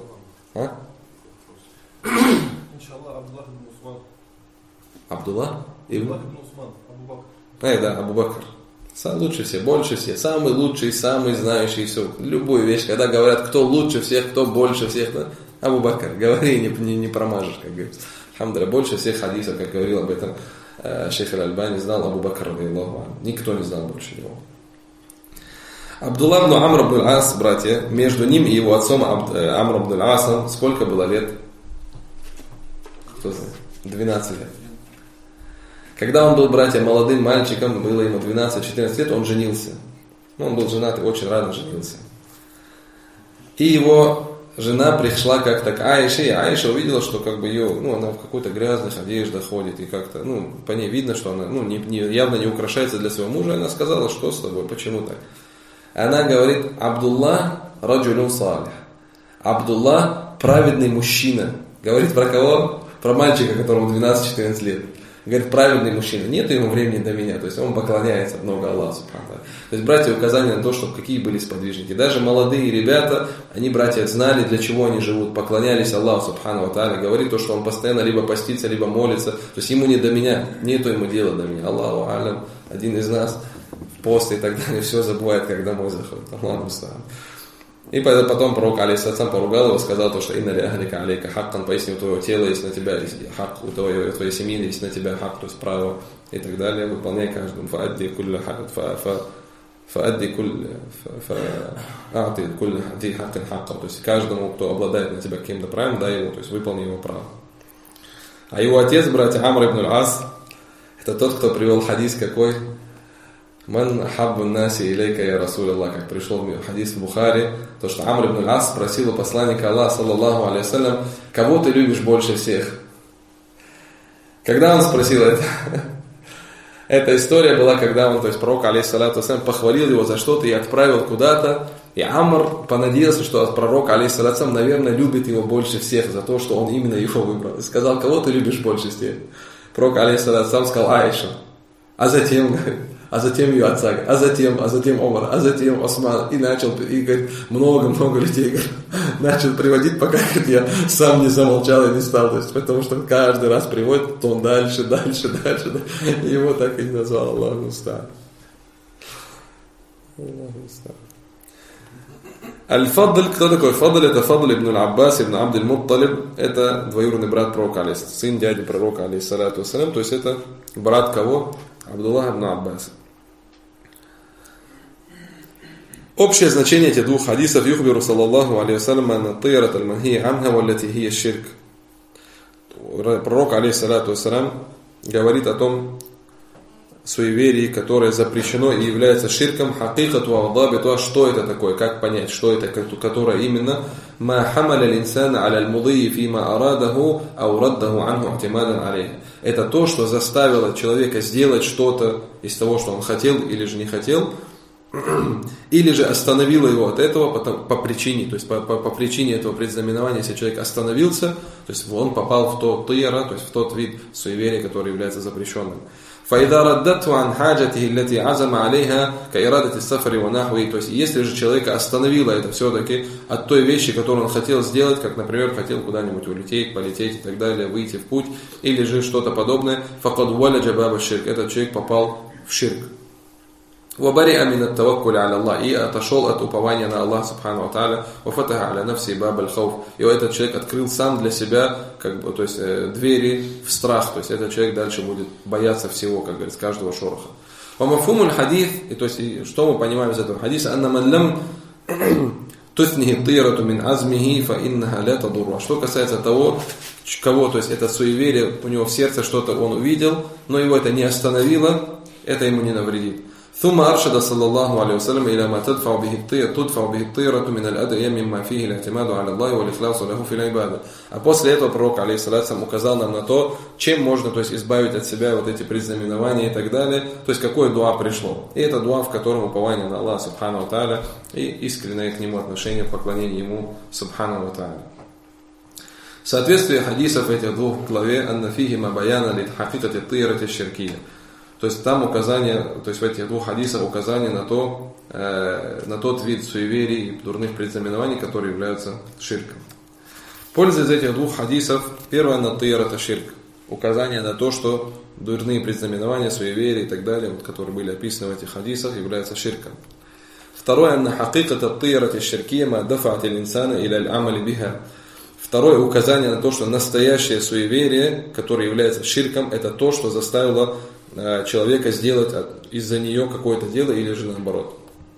Абдуллах ибн Усман. Да, Абу Бакр. Лучше всех, больше всех, самый лучший, самый знающий все. Любую вещь, когда говорят, кто лучше всех, кто больше всех, Абу Бакр, говори, не промажешь, как говорится. Алхамдулилля, больше всех хадисов, как говорил об этом шейх аль-Альбани, знал Абу Бакр, радийаллаху анху. Никто не знал больше него. Абдуллах ибн Амр ибн аль-Ас, братья, между ним и его отцом Амр ибн аль-Асом сколько было лет? Кто знает? 12 лет. Когда он был, братья, молодым мальчиком, было ему 12-14 лет, он женился. Он был женат и очень рано женился. И его жена пришла как-то к Аише, и Аиша увидела, что как бы ее, она в какой-то грязных одеждах ходит, и как-то, по ней видно, что она, явно не украшается для своего мужа, и она сказала: что с тобой, почему так? Она говорит: Абдуллах раджулюн салих. Абдуллах праведный мужчина. Говорит про кого? Про мальчика, которому 12-14 лет. Говорит, праведный мужчина. Нет ему времени до меня. То есть он поклоняется много Аллаху субхану. То есть, братья, указание на то, что какие были сподвижники. Даже молодые ребята, они, братья, знали, для чего они живут. Поклонялись Аллаху субхану ва тааля. Говорит то, что он постоянно либо постится, либо молится. То есть ему не до меня. Нету ему дела до меня. Аллаху алям. Один из нас в пост и так далее. Все забывает, когда мой заходит. Аллаху муста'ан. И потом пророк, алейхиссалям, поругал его, сказал то, что «Инна ли ахлика алейка хаккан», пояснил, у твоего тела есть на тебя хак, у твоей семьи есть на тебя хак, то есть право и так далее. Выполняй каждому. Фаадди кулля хаккан хакка. То есть каждому, кто обладает на тебя каким-то правом, дай ему, то есть выполни его право. А его отец, братья, Амр ибн аль-Ас, это тот, кто привел хадис какой? «Ман хаббу наси илейка я Расуль Аллах», как пришел хадис в Бухари, то, что Амр ибн аль-Ас спросил у посланника Аллаха, саллаллаху алейхи ва саллям, кого ты любишь больше всех? Когда он спросил это? Эта история была, когда он, то есть пророк, алейхиссалату ва саллям, похвалил его за что-то и отправил куда-то, И Амр понадеялся, что пророк, алейхиссалям, наверное, любит его больше всех за то, что он именно его выбрал. И сказал: кого ты любишь больше всех? Пророк, алейхиссалям, сказал: Аишу. А затем ее отца, а затем Омар, а затем Осман. И начал, и говорит, много людей, говорит, начал приводить, пока, говорит, я сам не замолчал и не стал. То есть, потому что каждый раз приводит, то он дальше. И его так и назвал Аллаху муста'ан. Аль-Фадл, кто такой Фадл? Это Фадл ибн Аббас ибн Абд аль-Мутталиб. Это двоюродный брат пророка, сын дяди пророка, алейхиссалату вассалям. То есть это брат кого? Абдуллах ибн Аббас. Общее значение этих двух хадисов: юхбиру саллаллаху алейхи вассалям анна тайрат аль-манхи анха валлати хия ширк. Пророк, алейхиссалату вассалям, говорит о том суеверии, которое запрещено и является ширком, хакикату алдабиту, что это такое, как понять, что это, которое именно ма хамаля линсана аля аль-мудии фима арадаху ау раддаху анху атимадан алейх. Это то, что заставило человека сделать что-то из того, что он хотел или же не хотел, или же остановило его от этого по причине, то есть по причине этого предзнаменования, если человек остановился, то есть он попал в то тыра, то есть в тот вид суеверия, который является запрещенным. فإذا ردته عن حاجته التي عزم عليها كإرادة السفر ونحوه. То есть, если же человека остановило это все-таки от той вещи, которую он хотел сделать, как, например, хотел куда-нибудь улететь, полететь и так далее, выйти в путь, или же что-то подобное, فقد ولج باب الشرك. Этот человек попал в ширк. وبرئ من التوكل على الله. И отошел от упования на Аллах субхану ва тааля. وفتح على نفسه باب الخوف. И этот человек открыл сам для себя, как бы, то есть двери в страх. То есть этот человек дальше будет бояться всего, как говорится, каждого шороха. ومفهوم الحديث, и то есть что мы понимаем из этого хадиса: أن من لم تثنه الطيرة من عزمه فإنها لا تضر. Что касается того, кого, то есть это суеверие, у него в сердце что-то он увидел, но его это не остановило, это ему не навредит. ثم أرشد صلى الله عليه وسلم إلى ما تدفع به الطيرة من الأدعية مما فيه الاعتماد على الله والإخلاص له في العبادة. А после этого пророк, алейхиссалату, указал нам на то, чем можно, то есть, избавить от себя вот эти предзнаменования и так далее, то есть какое дуа пришло. И это дуа, в котором упование на Аллах субхану ва тааля и искреннее к нему отношение, поклонение ему субхану ва тааля. Соответствие хадисов этих двух главе: анна фихима баяна лит хакикати тирати ширкия. То есть там указание, то есть в этих двух хадисах указание на тот вид суеверий и дурных предзнаменований, которые являются ширком. Польза из этих двух хадисов: первое, на тыйр, это ширк. Указание на то, что дурные предзнаменования, суеверия и так далее, вот, которые были описаны в этих хадисах, являются ширком. Второе, на хакиката тыйр, это ширкия ма дафаат инсана иля аль-амали биха. Второе, указание на то, что настоящее суеверие, которое является ширком, это то, что заставило человека сделать из-за нее какое-то дело или же наоборот.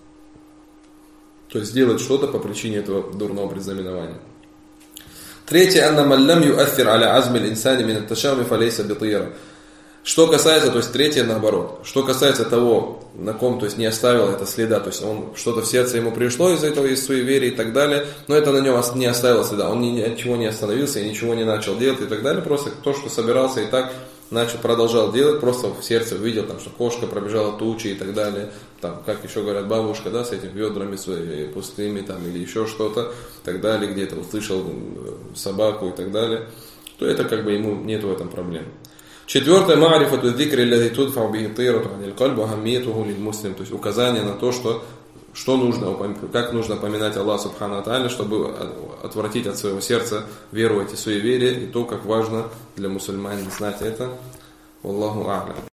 То есть сделать что-то по причине этого дурного предзнаменования. Третье, анна маллам юаффир аля азми аль-инсани мин ат-ташауми фалейса битира. Что касается, то есть третье наоборот. Что касается того, на ком, то есть не оставил это следа, то есть он что-то в сердце ему пришло из этого, из суеверия и так далее, но это на нем не оставило следа, он ничего не остановился и ничего не начал делать и так далее, просто то, что собирался и так продолжал делать, просто в сердце увидел, там, что кошка пробежала тучи и так далее, там, как еще говорят, бабушка, да, с этими ведрами своими пустыми, там, или еще что-то, и так далее, где-то услышал собаку и так далее, то это как бы ему нет в этом проблем. Четвертое, ма'рифату дзикри аллази tudfa'u bihi тайрату аниль кальб ва ахаммиятуху лиль муслим, то есть указание на то, что нужно, как нужно поминать Аллаха субхану ва тааля, чтобы отвратить от своего сердца веру в эти суеверия, и то, как важно для мусульман знать это. Аллаху а'лям.